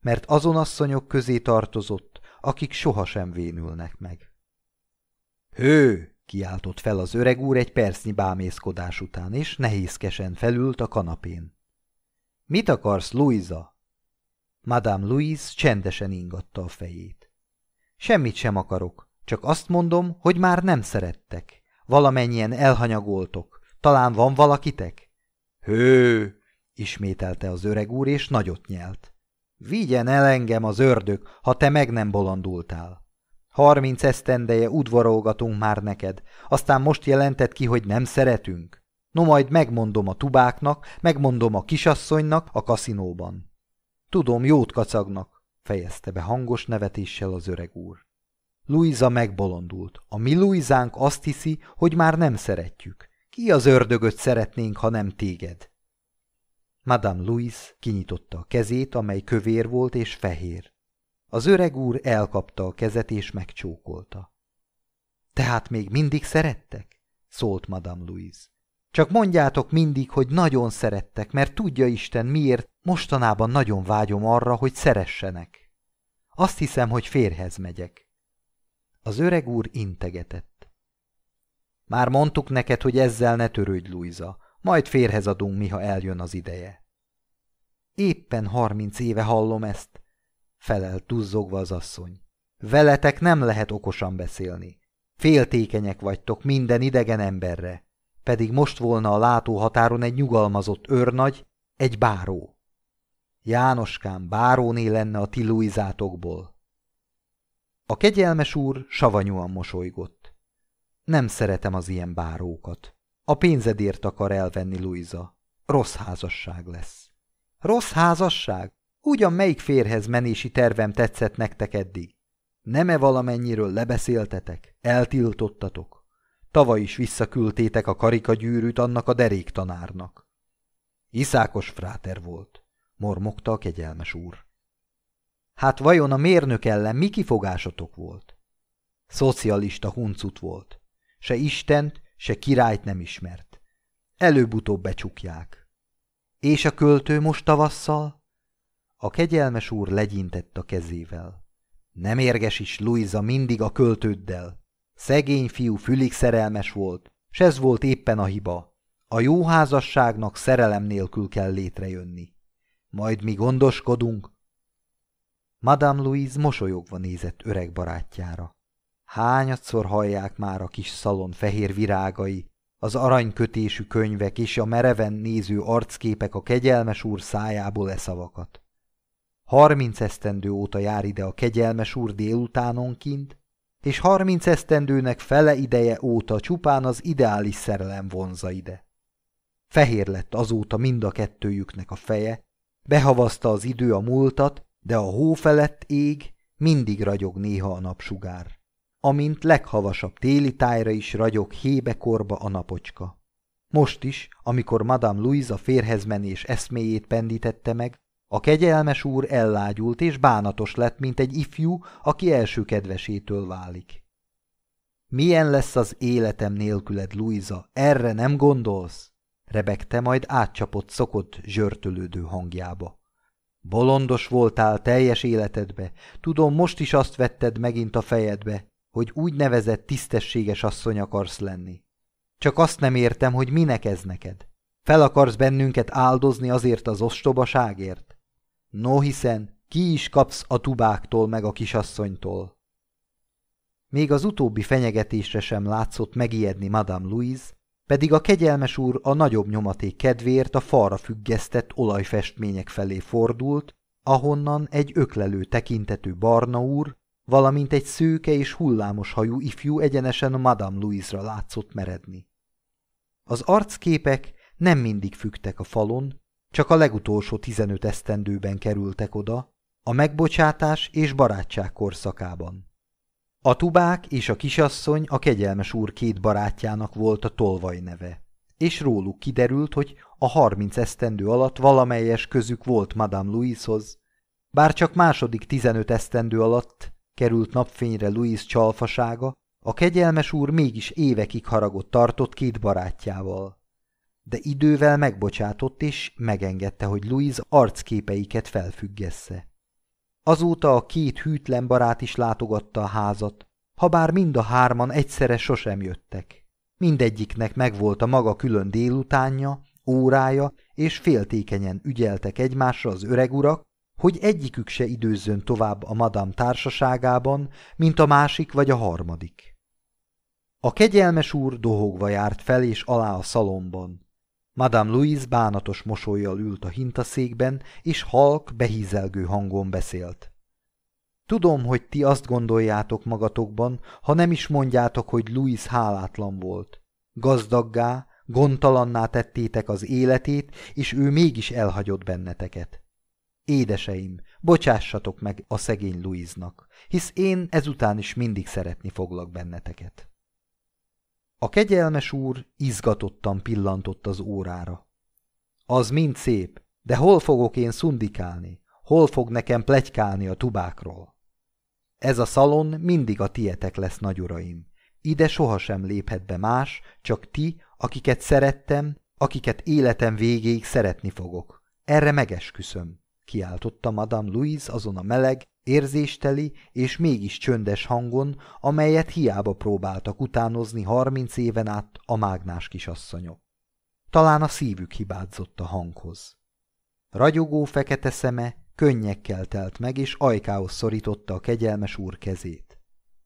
mert azon asszonyok közé tartozott, akik sohasem vénülnek meg. Hő! Kiáltott fel az öreg úr egy percnyi bámészkodás után, és nehézkesen felült a kanapén. Mit akarsz, Louisa? Madame Louise csendesen ingatta a fejét. Semmit sem akarok, csak azt mondom, hogy már nem szerettek. Valamennyien elhanyagoltok. Talán van valakitek? Hő! Ismételte az öreg úr, és nagyot nyelt. Vigyen el engem az ördög, ha te meg nem bolondultál. 30 esztendeje udvarolgatunk már neked, aztán most jelented ki, hogy nem szeretünk. No, majd megmondom a tubáknak, megmondom a kisasszonynak a kaszinóban. Tudom, jót kacagnak, fejezte be hangos nevetéssel az öreg úr. Louisa megbolondult. A mi Louisánk azt hiszi, hogy már nem szeretjük. Ki az ördögöt szeretnénk, ha nem téged? Madame Louise kinyitotta a kezét, amely kövér volt és fehér. Az öreg úr elkapta a kezet és megcsókolta. Tehát még mindig szerettek? Szólt Madame Louise. Csak mondjátok mindig, hogy nagyon szerettek, mert tudja Isten, miért mostanában nagyon vágyom arra, hogy szeressenek. Azt hiszem, hogy férjhez megyek. Az öreg úr integetett. Már mondtuk neked, hogy ezzel ne törődj, Louisa, majd férjhez adunk, miha eljön az ideje. Éppen 30 éve hallom ezt, felelt duzzogva az asszony. Veletek nem lehet okosan beszélni. Féltékenyek vagytok minden idegen emberre, pedig most volna a látóhatáron egy nyugalmazott őrnagy, egy báró. Jánoskám, báróné lenne a ti Louisátokból. A kegyelmes úr savanyúan mosolygott. Nem szeretem az ilyen bárókat. A pénzedért akar elvenni, Louisa. Rossz házasság lesz. Rossz házasság? Ugyan melyik férjhez menési tervem tetszett nektek eddig? Nem-e valamennyiről lebeszéltetek? Eltiltottatok? Tavaly is visszaküldtétek a karikagyűrűt annak a deréktanárnak. Iszákos fráter volt, mormogta a kegyelmes úr. Hát vajon a mérnök ellen mi kifogásotok volt? Szocialista huncut volt. Se Istent, se királyt nem ismert. Előbb-utóbb becsukják. És a költő most tavasszal? A kegyelmes úr legyintett a kezével. Nem érgesíts, Louisa, mindig a költőddel. Szegény fiú fülig szerelmes volt, s ez volt éppen a hiba. A jó házasságnak szerelem nélkül kell létrejönni. Majd mi gondoskodunk. Madame Louise mosolyogva nézett öreg barátjára. Hányadszor hallják már a kis szalon fehér virágai, az aranykötésű könyvek és a mereven néző arcképek a kegyelmes úr szájából e szavakat. 30 esztendő óta jár ide a kegyelmes úr délutánonként, és 30 esztendőnek fele ideje óta csupán az ideális szerelem vonza ide. Fehér lett azóta mind a kettőjüknek a feje, behavazta az idő a múltat, de a hó felett ég, mindig ragyog néha a napsugár. Amint leghavasabb téli tájra is ragyog hébekorba a napocska. Most is, amikor Madame Louise a férjhezmenés eszméjét pendítette meg, a kegyelmes úr ellágyult és bánatos lett, mint egy ifjú, aki első kedvesétől válik. Milyen lesz az életem nélküled, Louisa, erre nem gondolsz? Rebegte, majd átcsapott szokott zsörtölődő hangjába. Bolondos voltál teljes életedbe, tudom, most is azt vetted megint a fejedbe, hogy úgynevezett tisztességes asszony akarsz lenni. Csak azt nem értem, hogy minek ez neked. Fel akarsz bennünket áldozni azért az ostobaságért? No, hiszen ki is kapsz a tubáktól meg a kisasszonytól. Még az utóbbi fenyegetésre sem látszott megijedni Madame Louise, pedig a kegyelmes úr a nagyobb nyomaték kedvéért a falra függesztett olajfestmények felé fordult, ahonnan egy öklelő tekintetű barna úr, valamint egy szőke és hullámos hajú ifjú egyenesen a Madame Louise-ra látszott meredni. Az arcképek nem mindig függtek a falon, csak a legutolsó 15 esztendőben kerültek oda, a megbocsátás és barátság korszakában. A tubák és a kisasszony a kegyelmes úr két barátjának volt a tolvaj neve, és róluk kiderült, hogy a 30 esztendő alatt valamelyes közük volt Madame Louise-hoz, bár csak második 15 esztendő alatt került napfényre Louise csalfasága, a kegyelmes úr mégis évekig haragot tartott két barátjával. De idővel megbocsátott és megengedte, hogy Louise arcképeiket felfüggessze. Azóta a két hűtlen barát is látogatta a házat, habár mind a hárman egyszerre sosem jöttek. Mindegyiknek megvolt a maga külön délutánja, órája, és féltékenyen ügyeltek egymásra az öreg urak, hogy egyikük se időzzön tovább a madam társaságában, mint a másik vagy a harmadik. A kegyelmes úr dohogva járt fel és alá a szalomban. Madame Louise bánatos mosollyal ült a hintaszékben, és halk, behízelgő hangon beszélt. Tudom, hogy ti azt gondoljátok magatokban, ha nem is mondjátok, hogy Louise hálátlan volt. Gazdaggá, gondtalanná tettétek az életét, és ő mégis elhagyott benneteket. Édeseim, bocsássatok meg a szegény Louise-nak, hisz én ezután is mindig szeretni foglak benneteket. A kegyelmes úr izgatottan pillantott az órára. Az mind szép, de hol fogok én szundikálni? Hol fog nekem pletykálni a tubákról? Ez a szalon mindig a tietek lesz, nagyuraim. Ide sohasem léphet be más, csak ti, akiket szerettem, akiket életem végéig szeretni fogok. Erre megesküszöm, kiáltotta Madame Louise azon a meleg, érzésteli és mégis csöndes hangon, amelyet hiába próbáltak utánozni 30 éven át a mágnás kisasszonyok. Talán a szívük hibázott a hanghoz. Ragyogó fekete szeme könnyekkel telt meg, és ajkához szorította a kegyelmes úr kezét.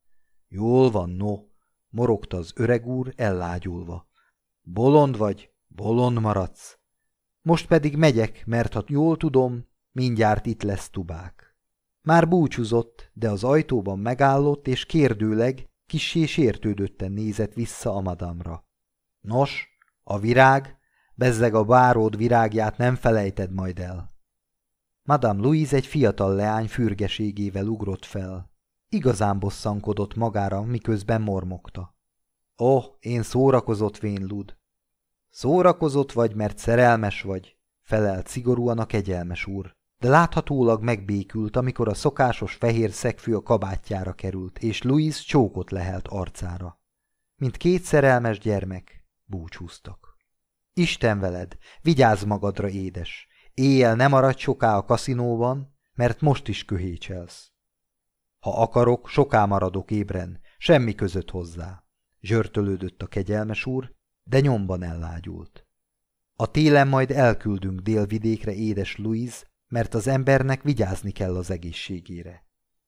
Jól van, no, morogta az öreg úr ellágyulva. Bolond vagy, bolond maradsz. Most pedig megyek, mert ha jól tudom, mindjárt itt lesz tubák. Már búcsúzott, de az ajtóban megállott, és kérdőleg, kissé sértődötten nézett vissza a madamra. Nos, a virág, bezzeg a báród virágját nem felejted majd el. Madame Louise egy fiatal leány fürgeségével ugrott fel. Igazán bosszankodott magára, miközben mormogta. Oh, én szórakozott vénlud. Szórakozott vagy, mert szerelmes vagy, felelt szigorúan a kegyelmes úr, de láthatólag megbékült, amikor a szokásos fehér szegfű a kabátjára került, és Louise csókot lehelt arcára. Mint két szerelmes gyermek, búcsúztak. Isten veled, vigyázz magadra, édes! Éjjel ne maradj soká a kaszinóban, mert most is köhécselsz. Ha akarok, soká maradok ébren, semmi között hozzá, zsörtölődött a kegyelmes úr, de nyomban ellágyult. A télen majd elküldünk délvidékre, édes Louise, mert az embernek vigyázni kell az egészségére.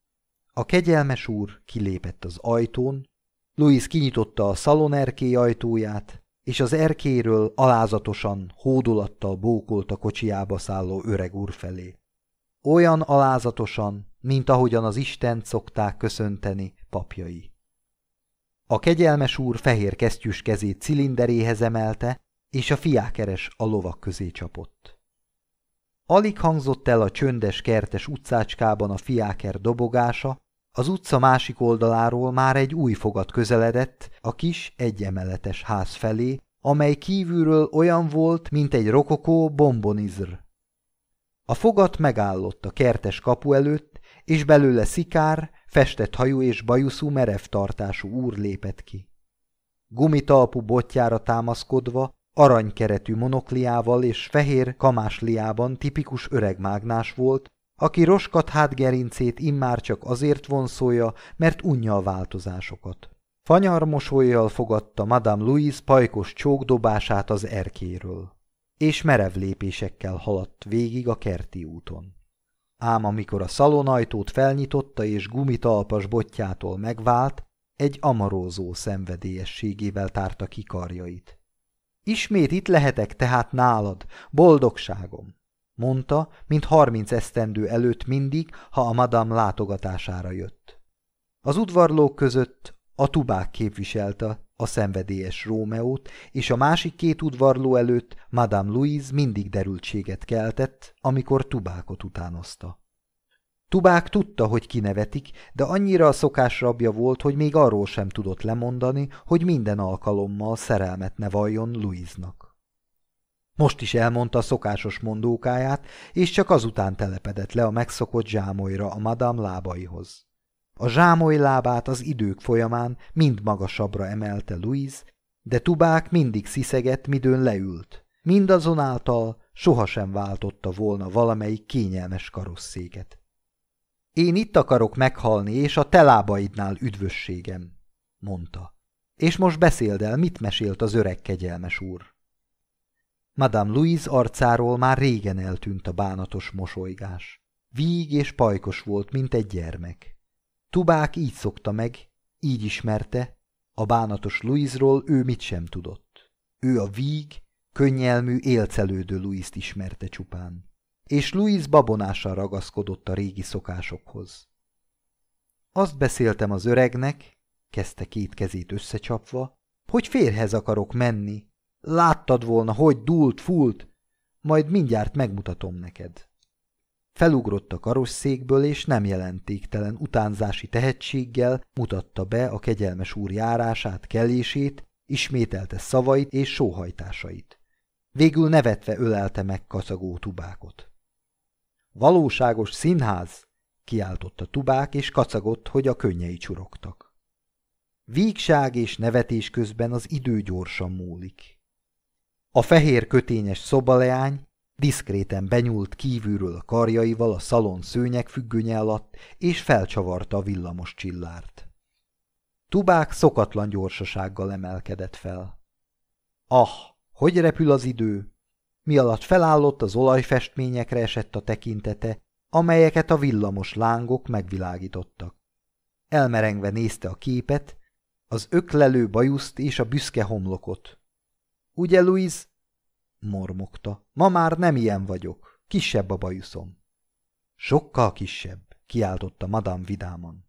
A kegyelmes úr kilépett az ajtón, Louise kinyitotta a szalon erkély ajtóját, és az erkélyről alázatosan, hódolattal bókolt a kocsiába szálló öreg úr felé. Olyan alázatosan, mint ahogyan az Istent szokták köszönteni papjai. A kegyelmes úr fehér kesztyűs kezét cilinderéhez emelte, és a fiákeres a lovak közé csapott. Alig hangzott el a csöndes kertes utcácskában a fiáker dobogása, az utca másik oldaláról már egy új fogat közeledett a kis egyemeletes ház felé, amely kívülről olyan volt, mint egy rokokó bombonizr. A fogat megállott a kertes kapu előtt, és belőle szikár, festett hajú és bajuszú merev tartású úr lépett ki. Gumitalpú botjára támaszkodva, aranykeretű monokliával és fehér kamásliában tipikus öreg mágnás volt, aki roskat hátgerincét immár csak azért vonszolja, mert unja a változásokat. Fanyar mosollyal fogadta Madame Louise pajkos csókdobását az erkéről, és merev lépésekkel haladt végig a kerti úton. Ám amikor a szalonajtót felnyitotta és gumitalpas botjától megvált, egy amarózó szenvedélyességével tárta ki karjait. Ismét itt lehetek tehát nálad, boldogságom, mondta, mint 30 esztendő előtt mindig, ha a madam látogatására jött. Az udvarlók között a tubák képviselte a szenvedélyes Rómeót, és a másik két udvarló előtt Madame Louise mindig derültséget keltett, amikor tubákot utánozta. Tubák tudta, hogy kinevetik, de annyira a szokás rabja volt, hogy még arról sem tudott lemondani, hogy minden alkalommal szerelmet ne valljon Louise-nak. Most is elmondta a szokásos mondókáját, és csak azután telepedett le a megszokott zsámolyra a madam lábaihoz. A zsámoly lábát az idők folyamán mind magasabbra emelte Louise, de Tubák mindig sziszegett, midőn leült. Mindazonáltal sohasem váltotta volna valamelyik kényelmes karosszéket. Én itt akarok meghalni, és a te lábaidnál üdvösségem, mondta. És most beszéld el, mit mesélt az öreg kegyelmes úr. Madame Louise arcáról már régen eltűnt a bánatos mosolygás. Víg és pajkos volt, mint egy gyermek. Tubák így szokta meg, így ismerte, a bánatos Louise-ról ő mit sem tudott. Ő a víg, könnyelmű, élcelődő Louise-t ismerte csupán. És Louise babonással ragaszkodott a régi szokásokhoz. Azt beszéltem az öregnek, kezdte két kezét összecsapva, hogy férjhez akarok menni. Láttad volna, hogy dúlt, fúlt, majd mindjárt megmutatom neked. Felugrott a karosszékből, és nem jelentéktelen utánzási tehetséggel mutatta be a kegyelmes úr járását, kelését, ismételte szavait és sóhajtásait. Végül nevetve ölelte meg kacagó Tubákot. Valóságos színház! Kiáltotta Tubák, és kacagott, hogy a könnyei csurogtak. Vígság és nevetés közben az idő gyorsan múlik. A fehér kötényes szobaleány diszkréten benyúlt kívülről a karjaival a szalon szőnyegfüggönye alatt, és felcsavarta a villamos csillárt. Tubák szokatlan gyorsasággal emelkedett fel. Ah, hogy repül az idő! Mi alatt felállott, az olajfestményekre esett a tekintete, amelyeket a villamos lángok megvilágítottak. Elmerengve nézte a képet, az öklelő bajuszt és a büszke homlokot. Ugye, Louise? Mormogta. Ma már nem ilyen vagyok. Kisebb a bajuszom. Sokkal kisebb, kiáltotta Madame vidáman.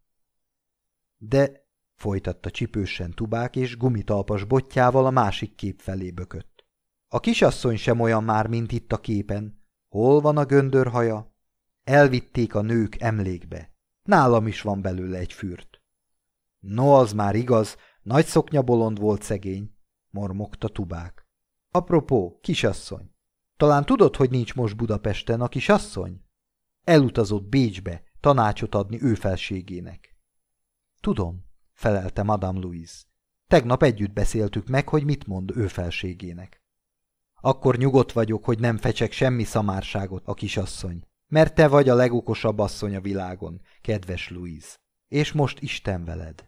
De, folytatta csipősen Tubák, és gumitalpas botjával a másik kép felé bökött. A kisasszony sem olyan már, mint itt a képen. Hol van a göndörhaja? Elvitték a nők emlékbe. Nálam is van belőle egy fürt. No, az már igaz, nagy szoknyabolond volt szegény, mormogta Tubák. Apropó, kisasszony, talán tudod, hogy nincs most Budapesten a kisasszony? Elutazott Bécsbe tanácsot adni ő felségének. Tudom, felelte Madame Louise. Tegnap együtt beszéltük meg, hogy mit mond ő felségének. Akkor nyugodt vagyok, hogy nem fecsek semmi szamárságot a kisasszony, mert te vagy a legokosabb asszony a világon, kedves Louise, és most Isten veled.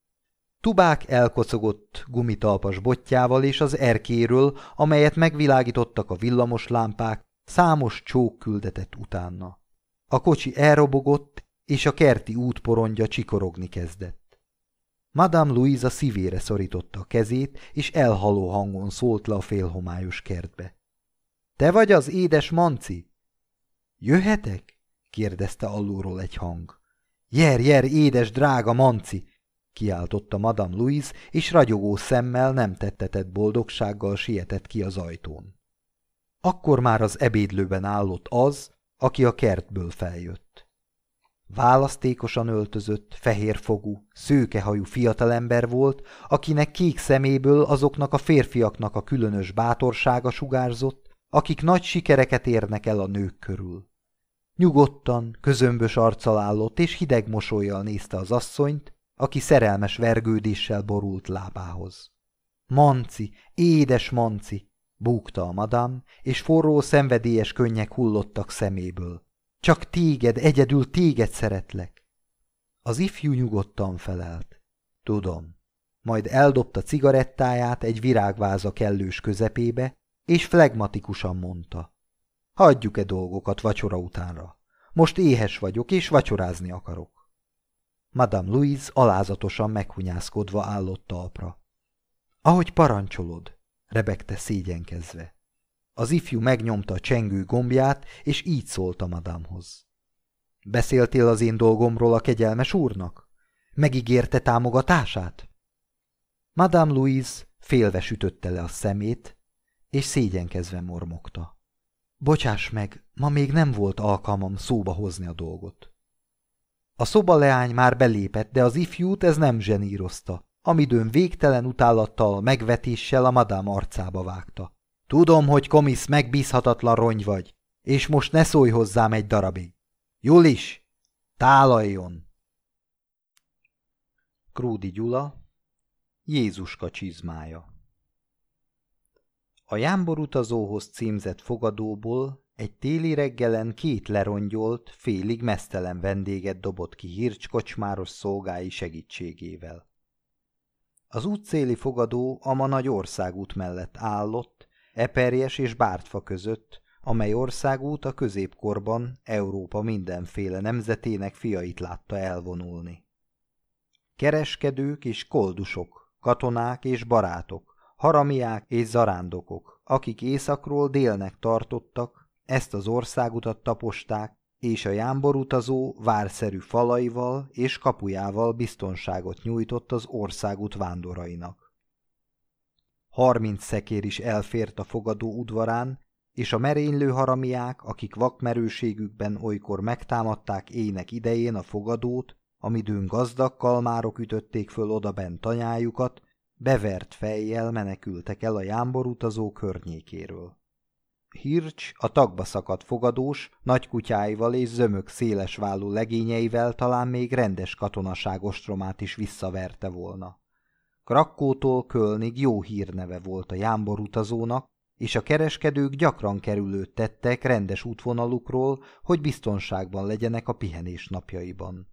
Tubák elkocogott gumitalpas botjával, és az erkéről, amelyet megvilágítottak a villamos lámpák, számos csók küldetett utána. A kocsi elrobogott, és a kerti útporondja csikorogni kezdett. Madame Louise a szívére szorította a kezét, és elhaló hangon szólt le a félhomályos kertbe. – Te vagy az édes Manci? – Jöhetek? – kérdezte alulról egy hang. – Jer, édes, drága Manci! – kiáltotta Madame Louise, és ragyogó szemmel nem tettetett boldogsággal sietett ki az ajtón. Akkor már az ebédlőben állott az, aki a kertből feljött. Választékosan öltözött, fehérfogú, szőkehajú fiatalember volt, akinek kék szeméből azoknak a férfiaknak a különös bátorsága sugárzott, akik nagy sikereket érnek el a nők körül. Nyugodtan, közömbös arccal állott, és hideg mosollyal nézte az asszonyt, aki szerelmes vergődéssel borult lábához. Manci, édes Manci, búgta a madám, és forró, szenvedélyes könnyek hullottak szeméből. Csak téged, egyedül téged szeretlek. Az ifjú nyugodtan felelt. Tudom. Majd eldobta cigarettáját egy virágváza kellős közepébe, és flegmatikusan mondta. Hagyjuk-e dolgokat vacsora utánra. Most éhes vagyok, és vacsorázni akarok. Madame Louise alázatosan meghunyászkodva állott talpra. Ahogy parancsolod, rebegte szégyenkezve. Az ifjú megnyomta a csengő gombját, és így szólt a madámhoz. Beszéltél az én dolgomról a kegyelmes úrnak? Megígérte támogatását? Madame Louise félve sütötte le a szemét, és szégyenkezve mormogta. Bocsáss meg, ma még nem volt alkalmam szóba hozni a dolgot. A szobaleány már belépett, de az ifjút ez nem zsenírozta, amidőn végtelen utálattal, megvetéssel a madám arcába vágta. Tudom, hogy komisz, megbízhatatlan rony vagy, és most ne szólj hozzám egy darabig. Julis, tálaljon! Krúdy Gyula, Jézuska csizmája. A Jámbor utazóhoz címzett fogadóból Egy téli reggelen 2 lerongyolt, félig meztelen vendéget dobott ki Hircs kocsmáros szolgái segítségével. Az útszéli fogadó a ma nagy országút mellett állott, Eperjes és Bártfa között, amely országút a középkorban Európa mindenféle nemzetének fiait látta elvonulni. Kereskedők és koldusok, katonák és barátok, haramiák és zarándokok, akik északról délnek tartottak, ezt az országutat taposták, és a jámborutazó várszerű falaival és kapujával biztonságot nyújtott az országút vándorainak. 30 szekér is elfért a fogadó udvarán, és a merénylő haramiák, akik vakmerőségükben olykor megtámadták éjnek idején a fogadót, amidőn gazdag kalmárok ütötték föl odabent tanyájukat, bevert fejjel menekültek el a jámborutazó környékéről. Hircs, a tagba szakadt fogadós, nagy kutyáival és zömök szélesvállú legényeivel talán még rendes katonaság ostromát is visszaverte volna. Krakkótól Kölnig jó hírneve volt a jámborutazónak, és a kereskedők gyakran kerülőt tettek rendes útvonalukról, hogy biztonságban legyenek a pihenés napjaiban.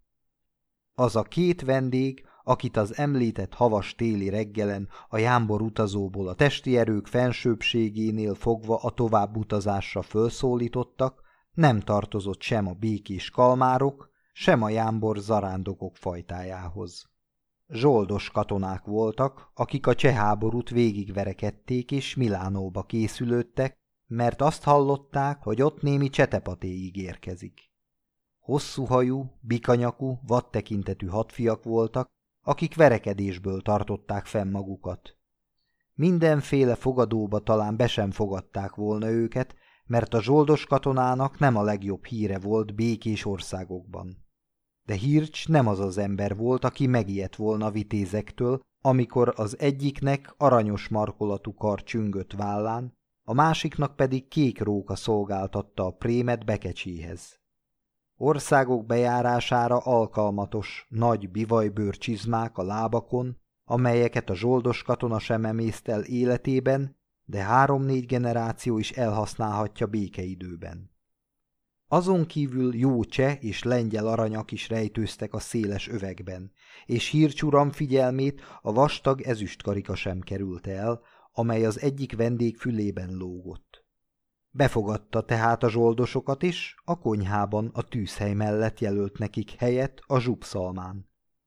Az a 2 vendég, akit az említett havas téli reggelen a jámborutazóból a testi erők fensőbbségénél fogva a továbbutazásra fölszólítottak, nem tartozott sem a békés kalmárok, sem a jámbor zarándokok fajtájához. Zsoldos katonák voltak, akik a cseh háborút végigverekedték és Milánóba készülődtek, mert azt hallották, hogy ott némi csetepaté ígérkezik. Hosszú hajú, bikanyakú, vadtekintetű hadfiak voltak, akik verekedésből tartották fenn magukat. Mindenféle fogadóba talán be sem fogadták volna őket, mert a zsoldos katonának nem a legjobb híre volt békés országokban. De Hircs nem az az ember volt, aki megijedt volna a vitézektől, amikor az egyiknek aranyos markolatú kar csüngött vállán, a másiknak pedig kék róka szolgáltatta a prémet bekecséhez. Országok bejárására alkalmatos, nagy bivajbőr csizmák a lábakon, amelyeket a zsoldos katona sem emészt el életében, de 3-4 generáció is elhasználhatja békeidőben. Azon kívül jó cseh és lengyel aranyak is rejtőztek a széles övegben, és Hircs uram figyelmét a vastag ezüstkarika sem kerülte el, amely az egyik vendég fülében lógott. Befogadta tehát a zsoldosokat is, a konyhában a tűzhely mellett jelölt nekik helyet a zsubszalmán.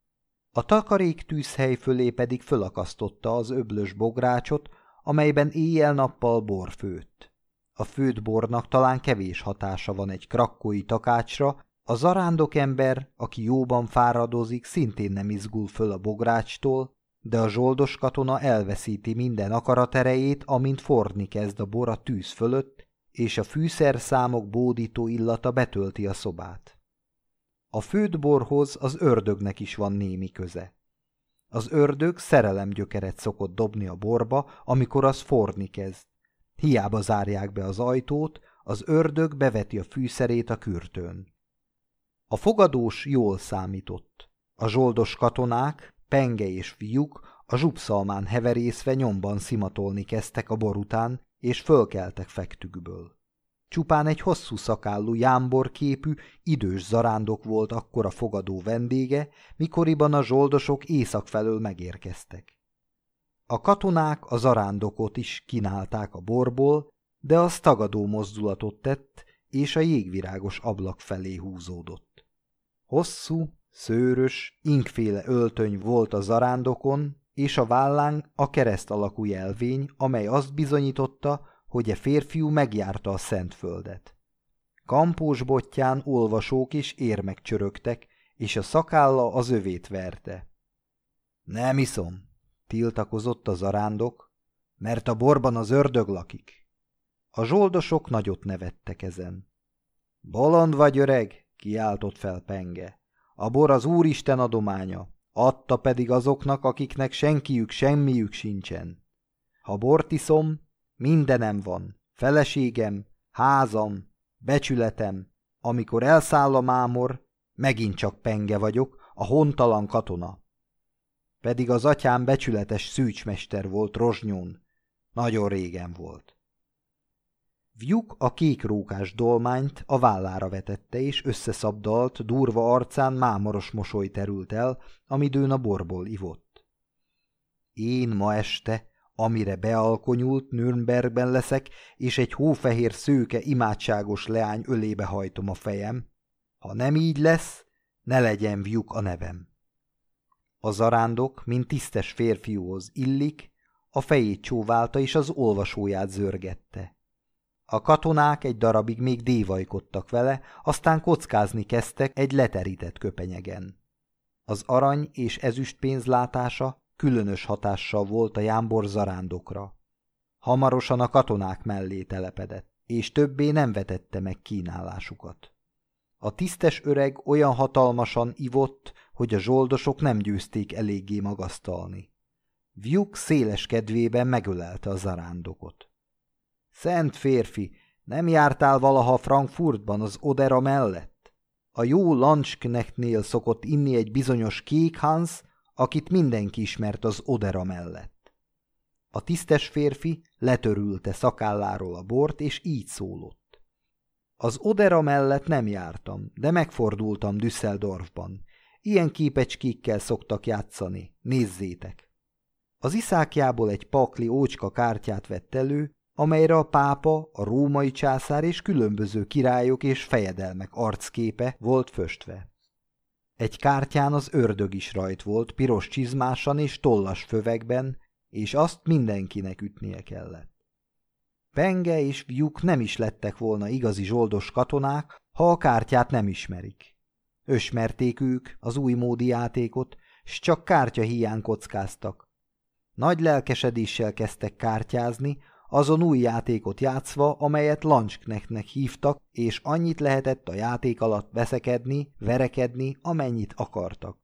A takarék tűzhely fölé pedig fölakasztotta az öblös bográcsot, amelyben éjjel-nappal bor főtt. A főtt bornak talán kevés hatása van egy krakkói takácsra, a zarándokember, aki jóban fáradozik, szintén nem izgul föl a bográcstól, de a zsoldos katona elveszíti minden akaraterejét, amint forni kezd a bor a tűz fölött, és a fűszerszámok bódító illata betölti a szobát. A főtt borhoz az ördögnek is van némi köze. Az ördög szerelemgyökeret szokott dobni a borba, amikor az forni kezd. Hiába zárják be az ajtót, az ördög beveti a fűszerét a kürtőn. A fogadós jól számított. A zsoldos katonák, Penge és fiúk a zsubszalmán heverészve nyomban szimatolni kezdtek a bor után, és fölkeltek fektükből. Csupán egy hosszú szakállú jámborképű, idős zarándok volt akkor a fogadó vendége, mikoriban a zsoldosok észak felől megérkeztek. A katonák a zarándokot is kínálták a borból, de az tagadó mozdulatot tett, és a jégvirágos ablak felé húzódott. Hosszú, szőrös, inkféle öltöny volt a zarándokon, és a vállán a kereszt alakú jelvény, amely azt bizonyította, hogy a férfiú megjárta a Szentföldet. Kampós bottyán olvasók és érmek csörögtek, és a szakálla az övét verte. Nem iszom, tiltakozott a zarándok, mert a borban az ördög lakik. A zsoldosok nagyot nevettek ezen. Bolond vagy, öreg, kiáltott fel Penge. A bor az Úristen adománya, adta pedig azoknak, akiknek senkiük semmiük sincsen. Ha bort iszom, mindenem van, feleségem, házam, becsületem. Amikor elszáll a mámor, megint csak Penge vagyok, a hontalan katona. Pedig az atyám becsületes szűcsmester volt Rozsnyón. Nagyon régen volt. Vjuk a kékrókás dolmányt a vállára vetette, és összeszabdalt, durva arcán mámoros mosoly terült el, amidőn a borból ivott. Én ma este, amire bealkonyult, Nürnbergben leszek, és egy hófehér szőke imádságos leány ölébe hajtom a fejem. Ha nem így lesz, ne legyen Vjuk a nevem. A zarándok, mint tisztes férfiúhoz illik, a fejét csóválta és az olvasóját zörgette. A katonák egy darabig még dévajkodtak vele, aztán kockázni kezdtek egy leterített köpenyegen. Az arany és ezüst pénz látása különös hatással volt a jámbor zarándokra. Hamarosan a katonák mellé telepedett, és többé nem vetette meg kínálásukat. A tisztes öreg olyan hatalmasan ivott, hogy a zsoldosok nem győzték eléggé magasztalni. Vjuk széles kedvében megölelte a zarándokot. Szent férfi, nem jártál valaha Frankfurtban az Odera mellett? A jó Landsknechtnél szokott inni egy bizonyos Kék Hans, akit mindenki ismert az Odera mellett. A tisztes férfi letörülte szakálláról a bort, és így szólott. Az Odera mellett nem jártam, de megfordultam Düsseldorfban. Ilyen képecskékkel szoktak játszani, nézzétek! Az iszákjából egy pakli ócska kártyát vett elő, amelyre a pápa, a római császár és különböző királyok és fejedelmek arcképe volt föstve. Egy kártyán az ördög is rajt volt, piros csizmásan és tollas fövegben, és azt mindenkinek ütnie kellett. Penge és Vjuk nem is lettek volna igazi zsoldos katonák, ha a kártyát nem ismerik. Ösmerték ők az újmódi játékot, s csak kártya hiány kockáztak. Nagy lelkesedéssel kezdtek kártyázni, azon új játékot játszva, amelyet Landsknechtnek hívtak, és annyit lehetett a játék alatt veszekedni, verekedni, amennyit akartak.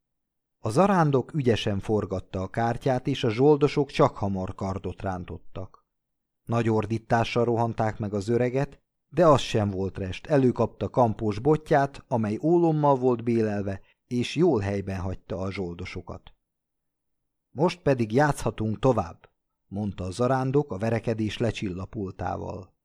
A zarándok ügyesen forgatta a kártyát, és a zsoldosok csak hamar kardot rántottak. Nagy ordítással rohanták meg az öreget, de az sem volt rest, előkapta kampós botját, amely ólommal volt bélelve, és jól helyben hagyta a zsoldosokat. Most pedig játszhatunk tovább, mondta a zarándok a verekedés lecsillapultával.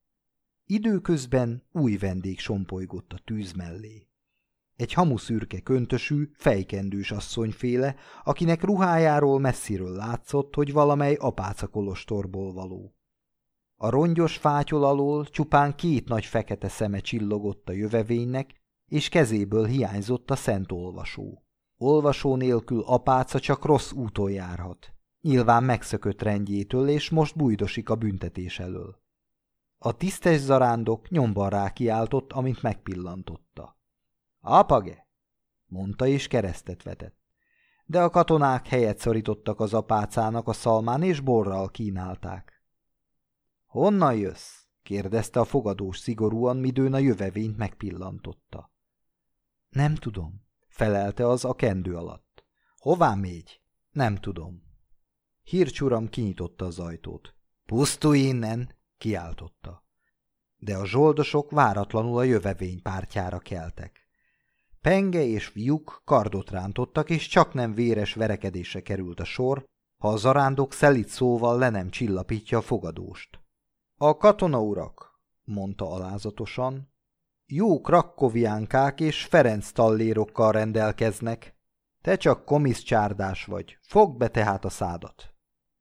Időközben új vendég sompolygott a tűz mellé. Egy hamuszürke köntösű, fejkendős asszonyféle, akinek ruhájáról messziről látszott, hogy valamely apácakolostorból való. A rongyos fátyol alól csupán 2 nagy fekete szeme csillogott a jövevénynek, és kezéből hiányzott a szent olvasó. Olvasó nélkül apáca csak rossz úton járhat. Nyilván megszökött rendjétől, és most bújdosik a büntetés elől. A tisztes zarándok nyomban rákiáltott, amint megpillantotta. Apage! Mondta, és keresztet vetett. De a katonák helyet szorítottak az apácának a szalmán, és borral kínálták. Honnan jössz? Kérdezte a fogadós szigorúan, midőn a jövevényt megpillantotta. Nem tudom, felelte az a kendő alatt. Hová mégy? Nem tudom. Hircs uram kinyitotta az ajtót. Pusztulj innen! Kiáltotta. De a zsoldosok váratlanul a jövevény pártjára keltek. Penge és Vjuk kardot rántottak, és csaknem véres verekedésre került a sor, ha a zarándok szelíd szóval le nem csillapítja a fogadóst. A katonaurak, mondta alázatosan, jó krakkoviánkák és Ferenc tallérokkal rendelkeznek. Te csak komiszcsárdás vagy, fogd be tehát a szádat.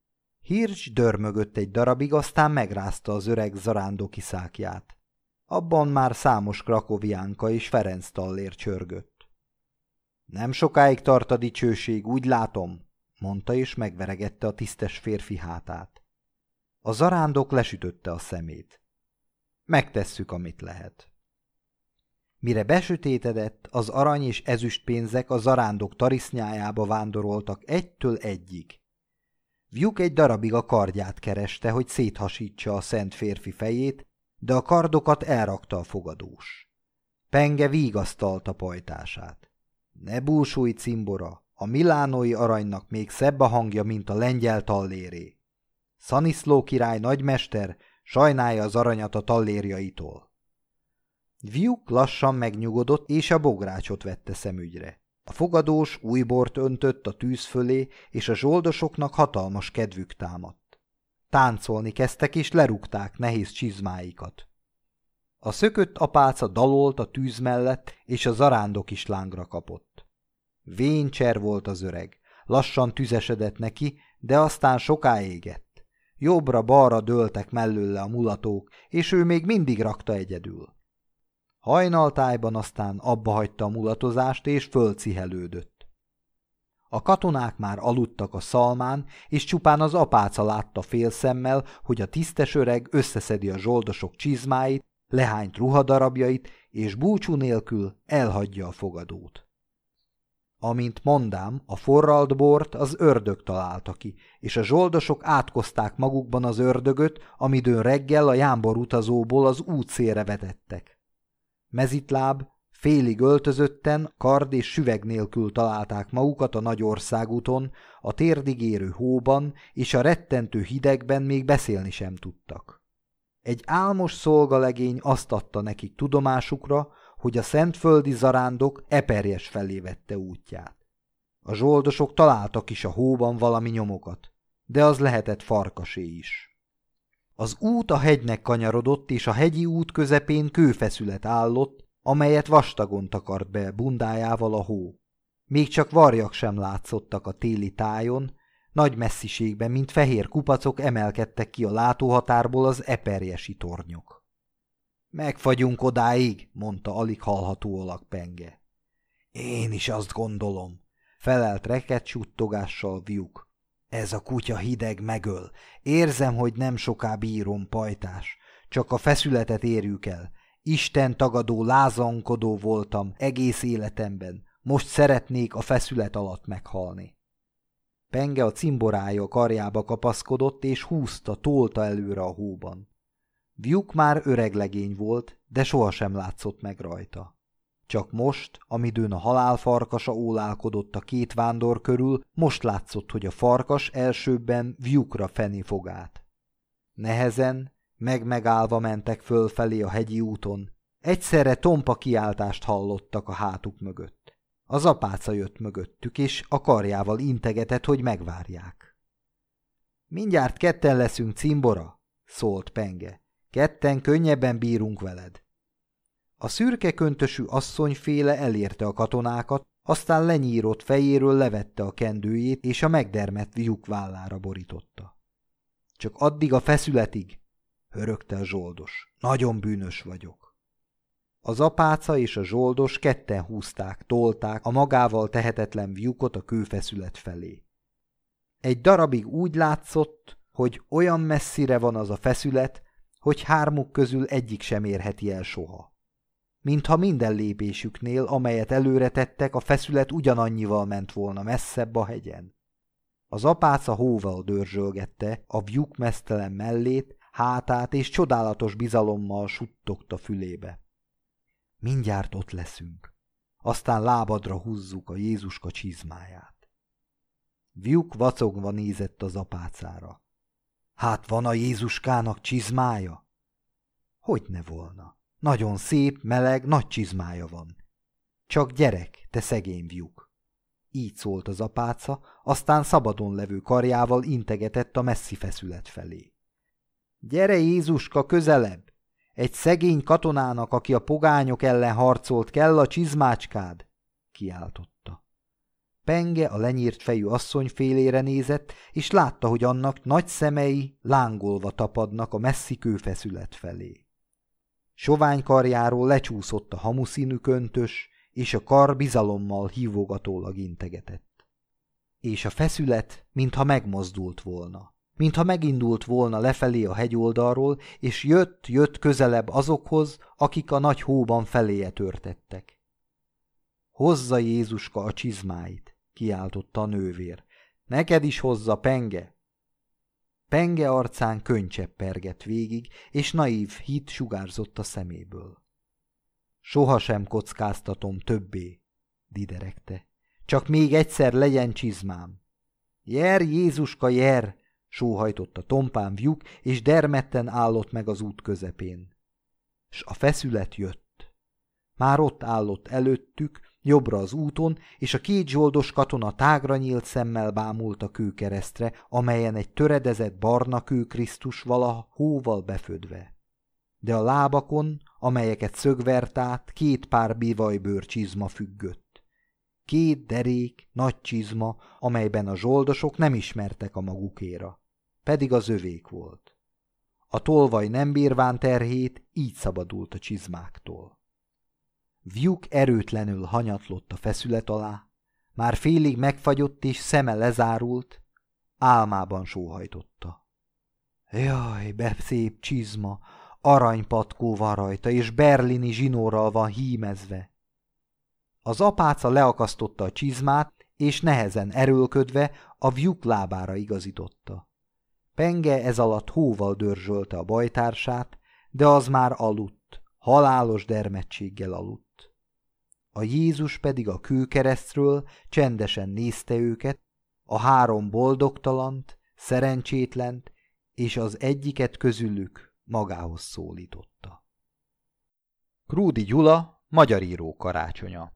Hircs dörmögött egy darabig, aztán megrázta az öreg zarándoki szákját. Abban már számos krakoviánka és Ferenc tallér csörgött. Nem sokáig tart a dicsőség, úgy látom, mondta, és megveregette a tisztes férfi hátát. A zarándok lesütötte a szemét. Megtesszük, amit lehet. Mire besötétedett, az arany és ezüst pénzek a zarándok tarisznyájába vándoroltak egytől egyig. Vjuk egy darabig a kardját kereste, hogy széthasítsa a szent férfi fejét, de a kardokat elrakta a fogadós. Penge vigasztalta pajtását. Ne búsulj, cimbora, a milánói aranynak még szebb a hangja, mint a lengyel talléré. Szaniszló király nagymester sajnálja az aranyat a tallérjaitól. Vjuk lassan megnyugodott, és a bográcsot vette szemügyre. A fogadós új bort öntött a tűz fölé, és a zsoldosoknak hatalmas kedvük támadt. Táncolni kezdtek, és lerúgták nehéz csizmáikat. A szökött apáca dalolt a tűz mellett, és a zarándok is lángra kapott. Véncser volt az öreg. Lassan tüzesedett neki, de aztán soká égett. Jobbra-balra dőltek mellőle a mulatók, és ő még mindig rakta egyedül. Hajnaltájban aztán abbahagyta a mulatozást, és fölcihelődött. A katonák már aludtak a szalmán, és csupán az apáca látta félszemmel, hogy a tisztes öreg összeszedi a zsoldosok csizmáit, lehányt ruhadarabjait, és búcsú nélkül elhagyja a fogadót. Amint mondám, a forralt bort az ördög találta ki, és a zsoldosok átkozták magukban az ördögöt, amidőn reggel a jámbor utazóból az útszélre vetettek. Mezitláb, félig öltözötten, kard és süveg nélkül találták magukat a nagy országúton, a térdig érő hóban, és a rettentő hidegben még beszélni sem tudtak. Egy álmos szolgalegény azt adta nekik tudomásukra, hogy a szentföldi zarándok Eperjes felé vette útját. A zsoldosok találtak is a hóban valami nyomokat, de az lehetett Farkasé is. Az út a hegynek kanyarodott, és a hegyi út közepén kőfeszület állott, amelyet vastagon takart be bundájával a hó. Még csak varjak sem látszottak a téli tájon, nagy messziségben, mint fehér kupacok emelkedtek ki a látóhatárból az eperjesi tornyok. Megfagyunk odáig, mondta alig hallható alak Penge. Én is azt gondolom, felelt reket suttogással Vjuk. Ez a kutya hideg megöl. Érzem, hogy nem soká bírom, pajtás. Csak a feszületet érjük el. Isten tagadó, lázankodó voltam egész életemben. Most szeretnék a feszület alatt meghalni. Penge a cimborája karjába kapaszkodott, és húzta, tolta előre a hóban. Vjuk már öreg legény volt, de sohasem látszott meg rajta. Csak most, amidőn a halálfarkasa ólálkodott a két vándor körül, most látszott, hogy a farkas elsőbben Vjukra feni fogát. Nehezen, megállva mentek fölfelé a hegyi úton. Egyszerre tompa kiáltást hallottak a hátuk mögött. Az apáca jött mögöttük, és a karjával integetett, hogy megvárják. Mindjárt ketten leszünk, cimbora, szólt Penge. Ketten könnyebben bírunk veled. A szürke köntösű asszonyféle elérte a katonákat, aztán lenyírott fejéről levette a kendőjét, és a megdermedt Vjuk vállára borította. Csak addig a feszületig, hörögte a zsoldos. Nagyon bűnös vagyok. Az apáca és a zsoldos ketten húzták, tolták a magával tehetetlen Vjukot a kőfeszület felé. Egy darabig úgy látszott, hogy olyan messzire van az a feszület, hogy hármuk közül egyik sem érheti el soha. Mintha minden lépésüknél, amelyet előre tettek, a feszület ugyanannyival ment volna messzebb a hegyen. Az apáca hóval dörzsölgette a Vjuk meztelen mellét, hátát, és csodálatos bizalommal suttogta fülébe. Mindjárt ott leszünk. Aztán lábadra húzzuk a Jézuska csizmáját. Vjuk vacogva nézett az apácára. Hát van a Jézuskának csizmája? Hogyne volna. Nagyon szép, meleg, nagy csizmája van. Csak gyerek, te szegény Vjuk. Így szólt az apáca, aztán szabadon levő karjával integetett a messzi feszület felé. Gyere, Jézuska, közelebb! Egy szegény katonának, aki a pogányok ellen harcolt, kell a csizmácskád! Kiáltotta. Penge a lenyírt fejű asszony félére nézett, és látta, hogy annak nagy szemei lángolva tapadnak a messzi kőfeszület felé. Sovány karjáról lecsúszott a hamuszínű köntös, és a kar bizalommal hívogatólag integetett. És a feszület, mintha megmozdult volna, mintha megindult volna lefelé a hegyoldalról, és jött közelebb azokhoz, akik a nagy hóban feléje törtettek. Hozza Jézuska a csizmáit, kiáltotta a nővér. Neked is hozza, Penge! Penge arcán könycsepp pergett végig, és naív hit sugárzott a szeméből. Sohasem kockáztatom többé, dideregte. Csak még egyszer legyen csizmám. Jer, Jézuska, jer! Sóhajtotta tompán Vjuk, és dermedten állott meg az út közepén. S a feszület jött. Már ott állott előttük, jobbra az úton, és a két zsoldos katona tágra nyílt szemmel bámult a kőkeresztre, amelyen egy töredezett barna kő Krisztus valaha hóval befödve. De a lábakon, amelyeket szögvert át, két pár bivajbőr csizma függött. Két derék, nagy csizma, amelyben a zsoldosok nem ismertek a magukéra, pedig az övék volt. A tolvaj nem bírván terhét, így szabadult a csizmáktól. Vjuk erőtlenül hanyatlott a feszület alá, már félig megfagyott és szeme lezárult, álmában sóhajtotta. Jaj, szép csizma, aranypatkó van rajta, és berlini zsinórral van hímezve. Az apáca leakasztotta a csizmát, és nehezen erőlködve a Vjuk lábára igazította. Penge ez alatt hóval dörzsölte a bajtársát, de az már aludt, halálos dermedtséggel aludt. A Jézus pedig a kőkeresztről csendesen nézte őket, a három boldogtalant, szerencsétlent, és az egyiket közülük magához szólította. Krúdy Gyula, magyar író karácsonya.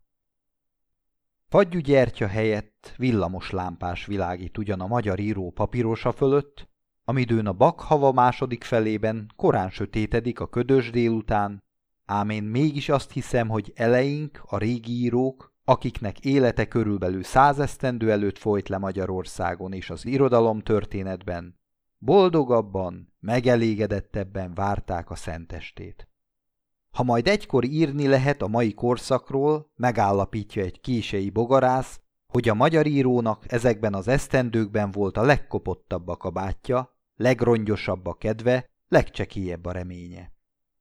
Fagyúgyertya helyett villamos lámpás világít ugyan a magyar író papírosa fölött, amidőn a Bakhava második felében korán sötétedik a ködös délután, ám én mégis azt hiszem, hogy eleink, a régi írók, akiknek élete körülbelül 100 esztendő előtt folyt le Magyarországon és az irodalom történetben, boldogabban, megelégedettebben várták a szentestét. Ha majd egykor írni lehet a mai korszakról, megállapítja egy kései bogarász, hogy a magyar írónak ezekben az esztendőkben volt a legkopottabb a kabátja, legrongyosabb a kedve, legcsekélyebb a reménye.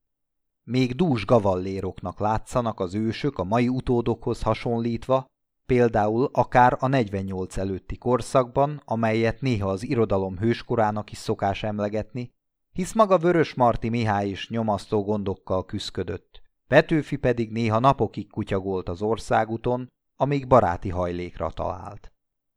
Még dús gavalléroknak látszanak az ősök a mai utódokhoz hasonlítva, például akár a 48 előtti korszakban, amelyet néha az irodalom hőskorának is szokás emlegetni, hisz maga Vörösmarty Mihály is nyomasztó gondokkal küszködött, Petőfi pedig néha napokig kutyagolt az országúton, amíg baráti hajlékra talált.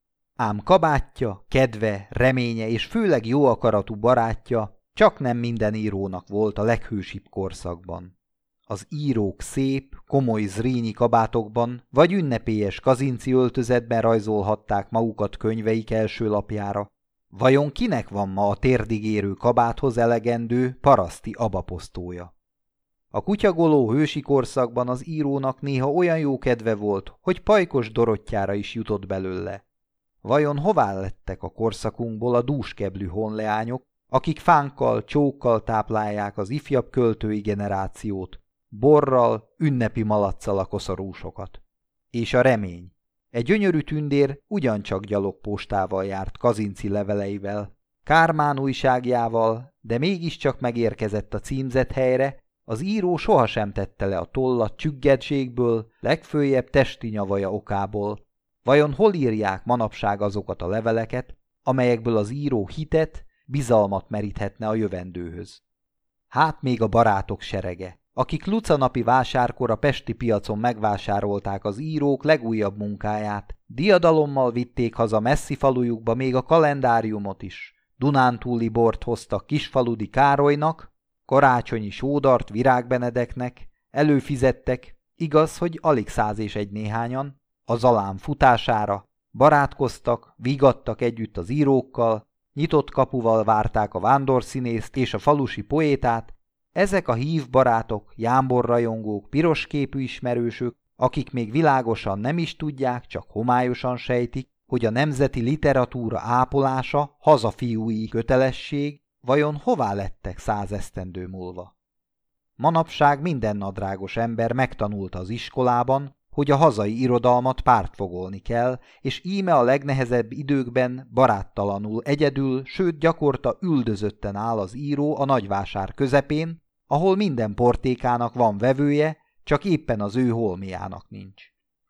Ám kabátja, kedve, reménye és főleg jó akaratú barátja csak nem minden írónak volt a leghősibb korszakban. Az írók szép, komoly zrínyi kabátokban vagy ünnepélyes kazinci öltözetben rajzolhatták magukat könyveik első lapjára. Vajon kinek van ma a térdig érő kabáthoz elegendő paraszti abaposztója? A kutyagoló hősi korszakban az írónak néha olyan jó kedve volt, hogy Pajkos Dorottyára is jutott belőle. Vajon hová lettek a korszakunkból a dúskeblű honleányok, akik fánkkal, csókkal táplálják az ifjabb költői generációt, borral, ünnepi malacccal a koszorúsokat? És a remény. Egy gyönyörű tündér ugyancsak gyalogpostával járt kazinci leveleivel, Kármán újságjával, de mégiscsak megérkezett a címzett helyre, az író sohasem tette le a tollat csüggedségből, legfőjebb testi nyavaja okából. Vajon hol írják manapság azokat a leveleket, amelyekből az író hitet, bizalmat meríthetne a jövendőhöz? Hát még a barátok serege, akik lucanapi vásárkor a pesti piacon megvásárolták az írók legújabb munkáját, diadalommal vitték haza messzi falujukba még a kalendáriumot is, dunántúli bort hoztak Kisfaludi Károlynak, karácsonyi sódart Virágbenedeknek, előfizettek, igaz, hogy alig 101 néhányan, a Zalán futására, barátkoztak, vigadtak együtt az írókkal, nyitott kapuval várták a vándorszínészt és a falusi poétát. Ezek a hív barátok, jámborrajongók, pirosképű ismerősök, akik még világosan nem is tudják, csak homályosan sejtik, hogy a nemzeti literatúra ápolása hazafiúi kötelesség, vajon hová lettek 100 esztendő múlva? Manapság minden nadrágos ember megtanulta az iskolában, hogy a hazai irodalmat pártfogolni kell, és íme a legnehezebb időkben baráttalanul egyedül, sőt gyakorta üldözötten áll az író a nagyvásár közepén, ahol minden portékának van vevője, csak éppen az ő holmiának nincs.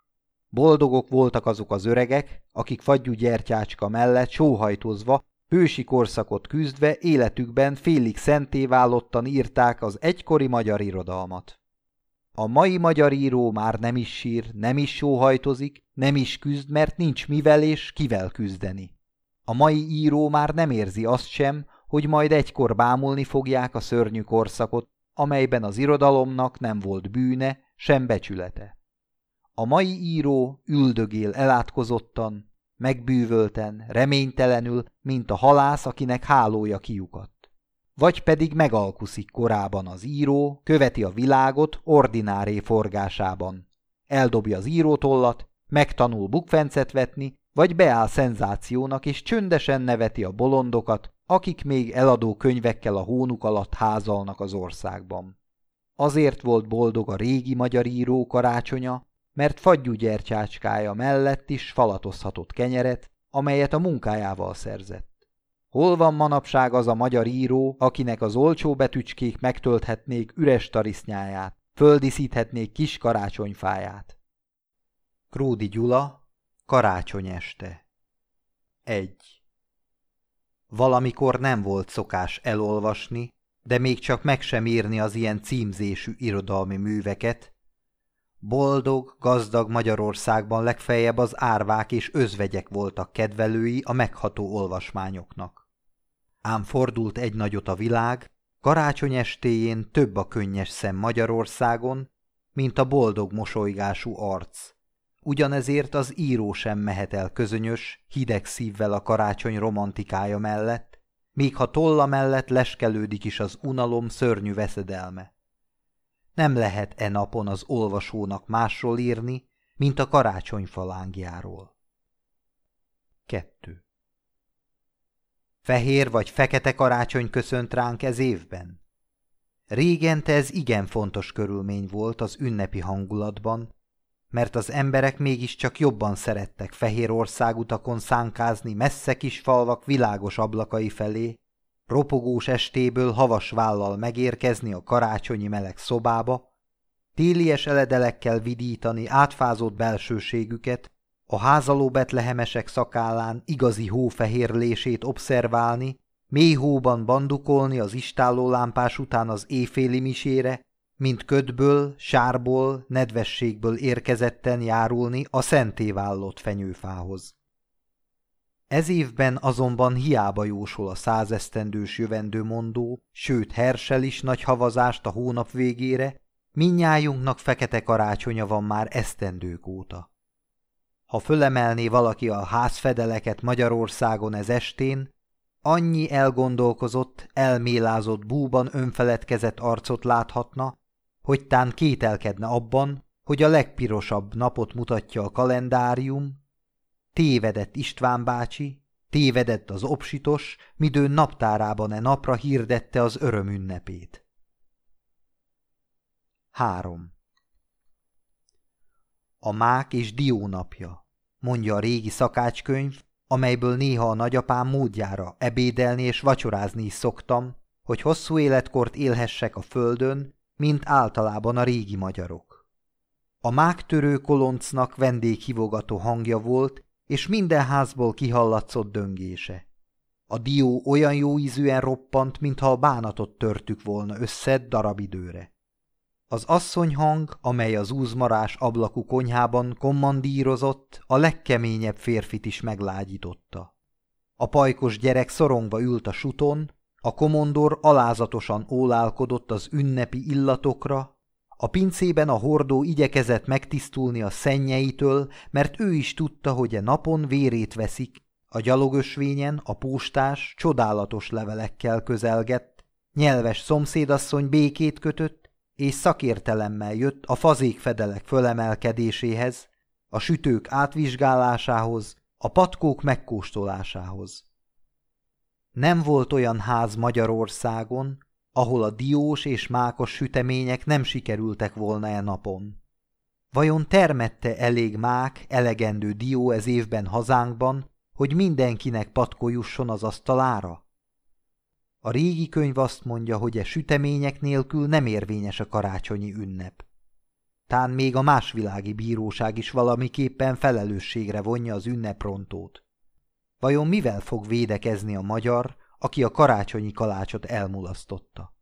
Boldogok voltak azok az öregek, akik fagyúgyertyácska mellett sóhajtozva, hősi korszakot küzdve életükben félig szentté válottan írták az egykori magyar irodalmat. A mai magyar író már nem is sír, nem is sóhajtozik, nem is küzd, mert nincs mivel és kivel küzdeni. A mai író már nem érzi azt sem, hogy majd egykor bámulni fogják a szörnyű korszakot, amelyben az irodalomnak nem volt bűne, sem becsülete. A mai író üldögél elátkozottan, megbűvölten, reménytelenül, mint a halász, akinek hálója kiukadt. Vagy pedig megalkuszik korában az író, követi a világot ordináré forgásában. Eldobja az írótollat, megtanul bukfencet vetni, vagy beáll szenzációnak, és csöndesen neveti a bolondokat, akik még eladó könyvekkel a hónuk alatt házalnak az országban. Azért volt boldog a régi magyar író karácsonya, mert fagyúgyertyácskája mellett is falatozhatott kenyeret, amelyet a munkájával szerzett. Hol van manapság az a magyar író, akinek az olcsó betűcskék megtölthetnék üres tarisznyáját, földíszíthetnék kis karácsonyfáját? Kródi Gyula, Karácsony este. 1. Valamikor nem volt szokás elolvasni, de még csak meg sem írni az ilyen címzésű irodalmi műveket. Boldog, gazdag Magyarországban legfeljebb az árvák és özvegyek voltak kedvelői a megható olvasmányoknak. Ám fordult egy nagyot a világ, karácsony estéjén több a könnyes szem Magyarországon, mint a boldog mosolygású arc. Ugyanezért az író sem mehet el közönyös, hideg szívvel a karácsony romantikája mellett, még ha tolla mellett leskelődik is az unalom szörnyű veszedelme. Nem lehet e napon az olvasónak másról írni, mint a karácsony falángjáról. 2. Fehér vagy fekete karácsony köszönt ránk ez évben? Régente ez igen fontos körülmény volt az ünnepi hangulatban, mert az emberek mégiscsak jobban szerettek fehér országutakon szánkázni messze kis falvak világos ablakai felé, ropogós estéből havas vállal megérkezni a karácsonyi meleg szobába, télies eledelekkel vidítani átfázott belsőségüket, a házaló betlehemesek szakállán igazi hófehérlését obszerválni, mély hóban bandukolni az istállólámpás után az éjféli misére, mint ködből, sárból, nedvességből érkezetten járulni a szentévállott fenyőfához. Ez évben azonban hiába jósol a 100 esztendős jövendőmondó, sőt Hersel is nagy havazást a hónap végére, mindnyájunknak fekete karácsonya van már esztendők óta. Ha fölemelné valaki a házfedeleket Magyarországon ez estén, annyi elgondolkozott, elmélázott búban önfeledkezett arcot láthatna, hogy tán kételkedne abban, hogy a legpirosabb napot mutatja a kalendárium. Tévedett István bácsi, tévedett az obsitos, midőn naptárában e napra hirdette az öröm ünnepét. 3. A mák és dió napja, mondja a régi szakácskönyv, amelyből néha a nagyapám módjára ebédelni és vacsorázni is szoktam, hogy hosszú életkort élhessek a földön, mint általában a régi magyarok. A máktörő koloncnak vendéghívogató hangja volt, és minden házból kihallatszott döngése. A dió olyan jó ízűen roppant, mintha a bánatot törtük volna össze darabidőre. Az asszonyhang, amely az úzmarás ablakú konyhában kommandírozott, a legkeményebb férfit is meglágyította. A pajkos gyerek szorongva ült a suton, a komondor alázatosan ólálkodott az ünnepi illatokra, a pincében a hordó igyekezett megtisztulni a szennyeitől, mert ő is tudta, hogy e napon vérét veszik, a gyalogösvényen a postás csodálatos levelekkel közelgett, nyelves szomszédasszony békét kötött, és szakértelemmel jött a fazékfedelek fölemelkedéséhez, a sütők átvizsgálásához, a patkók megkóstolásához. Nem volt olyan ház Magyarországon, ahol a diós és mákos sütemények nem sikerültek volna e napon. Vajon termette elég mák, elegendő dió ez évben hazánkban, hogy mindenkinek patkó jusson az asztalára? A régi könyv azt mondja, hogy e sütemények nélkül nem érvényes a karácsonyi ünnep. Tán még a másvilági bíróság is valamiképpen felelősségre vonja az ünneprontót. Vajon mivel fog védekezni a magyar, aki a karácsonyi kalácsot elmulasztotta?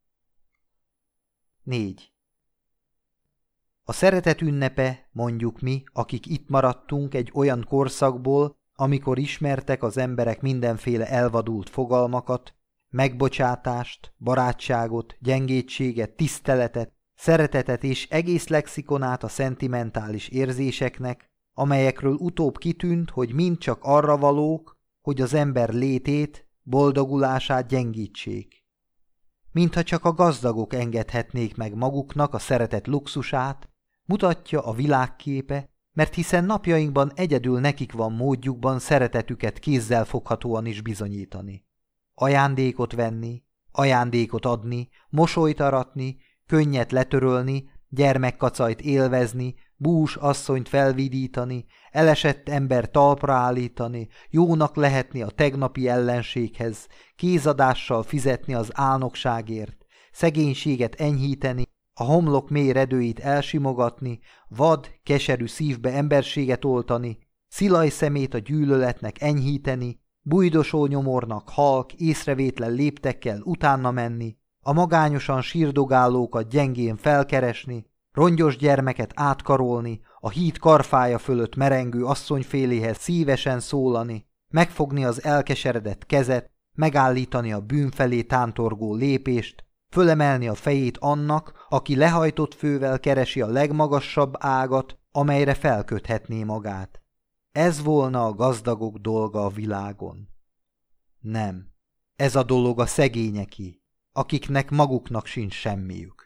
4. A szeretet ünnepe, mondjuk mi, akik itt maradtunk egy olyan korszakból, amikor ismertek az emberek mindenféle elvadult fogalmakat, megbocsátást, barátságot, gyengétséget, tiszteletet, szeretetet és egész lexikonát a szentimentális érzéseknek, amelyekről utóbb kitűnt, hogy mind csak arra valók, hogy az ember létét, boldogulását gyengítsék. Mintha csak a gazdagok engedhetnék meg maguknak a szeretet luxusát, mutatja a világképe, mert hiszen napjainkban egyedül nekik van módjukban szeretetüket kézzel foghatóan is bizonyítani. Ajándékot venni, ajándékot adni, mosolyt aratni, könnyet letörölni, gyermekkacajt élvezni, bús asszonyt felvidítani, elesett ember talpra állítani, jónak lehetni a tegnapi ellenséghez, kézadással fizetni az álnokságért, szegénységet enyhíteni, a homlok mély redőit elsimogatni, vad, keserű szívbe emberséget oltani, szilaj szemét a gyűlöletnek enyhíteni, bujdosó nyomornak halk, észrevétlen léptekkel utána menni, a magányosan sírdogálókat gyengén felkeresni, rongyos gyermeket átkarolni, a híd karfája fölött merengő asszonyféléhez szívesen szólani, megfogni az elkeseredett kezet, megállítani a bűn felé tántorgó lépést, fölemelni a fejét annak, aki lehajtott fővel keresi a legmagasabb ágat, amelyre felköthetné magát. Ez volna a gazdagok dolga a világon. Nem, ez a dolog a szegényeké, akiknek maguknak sincs semmiük.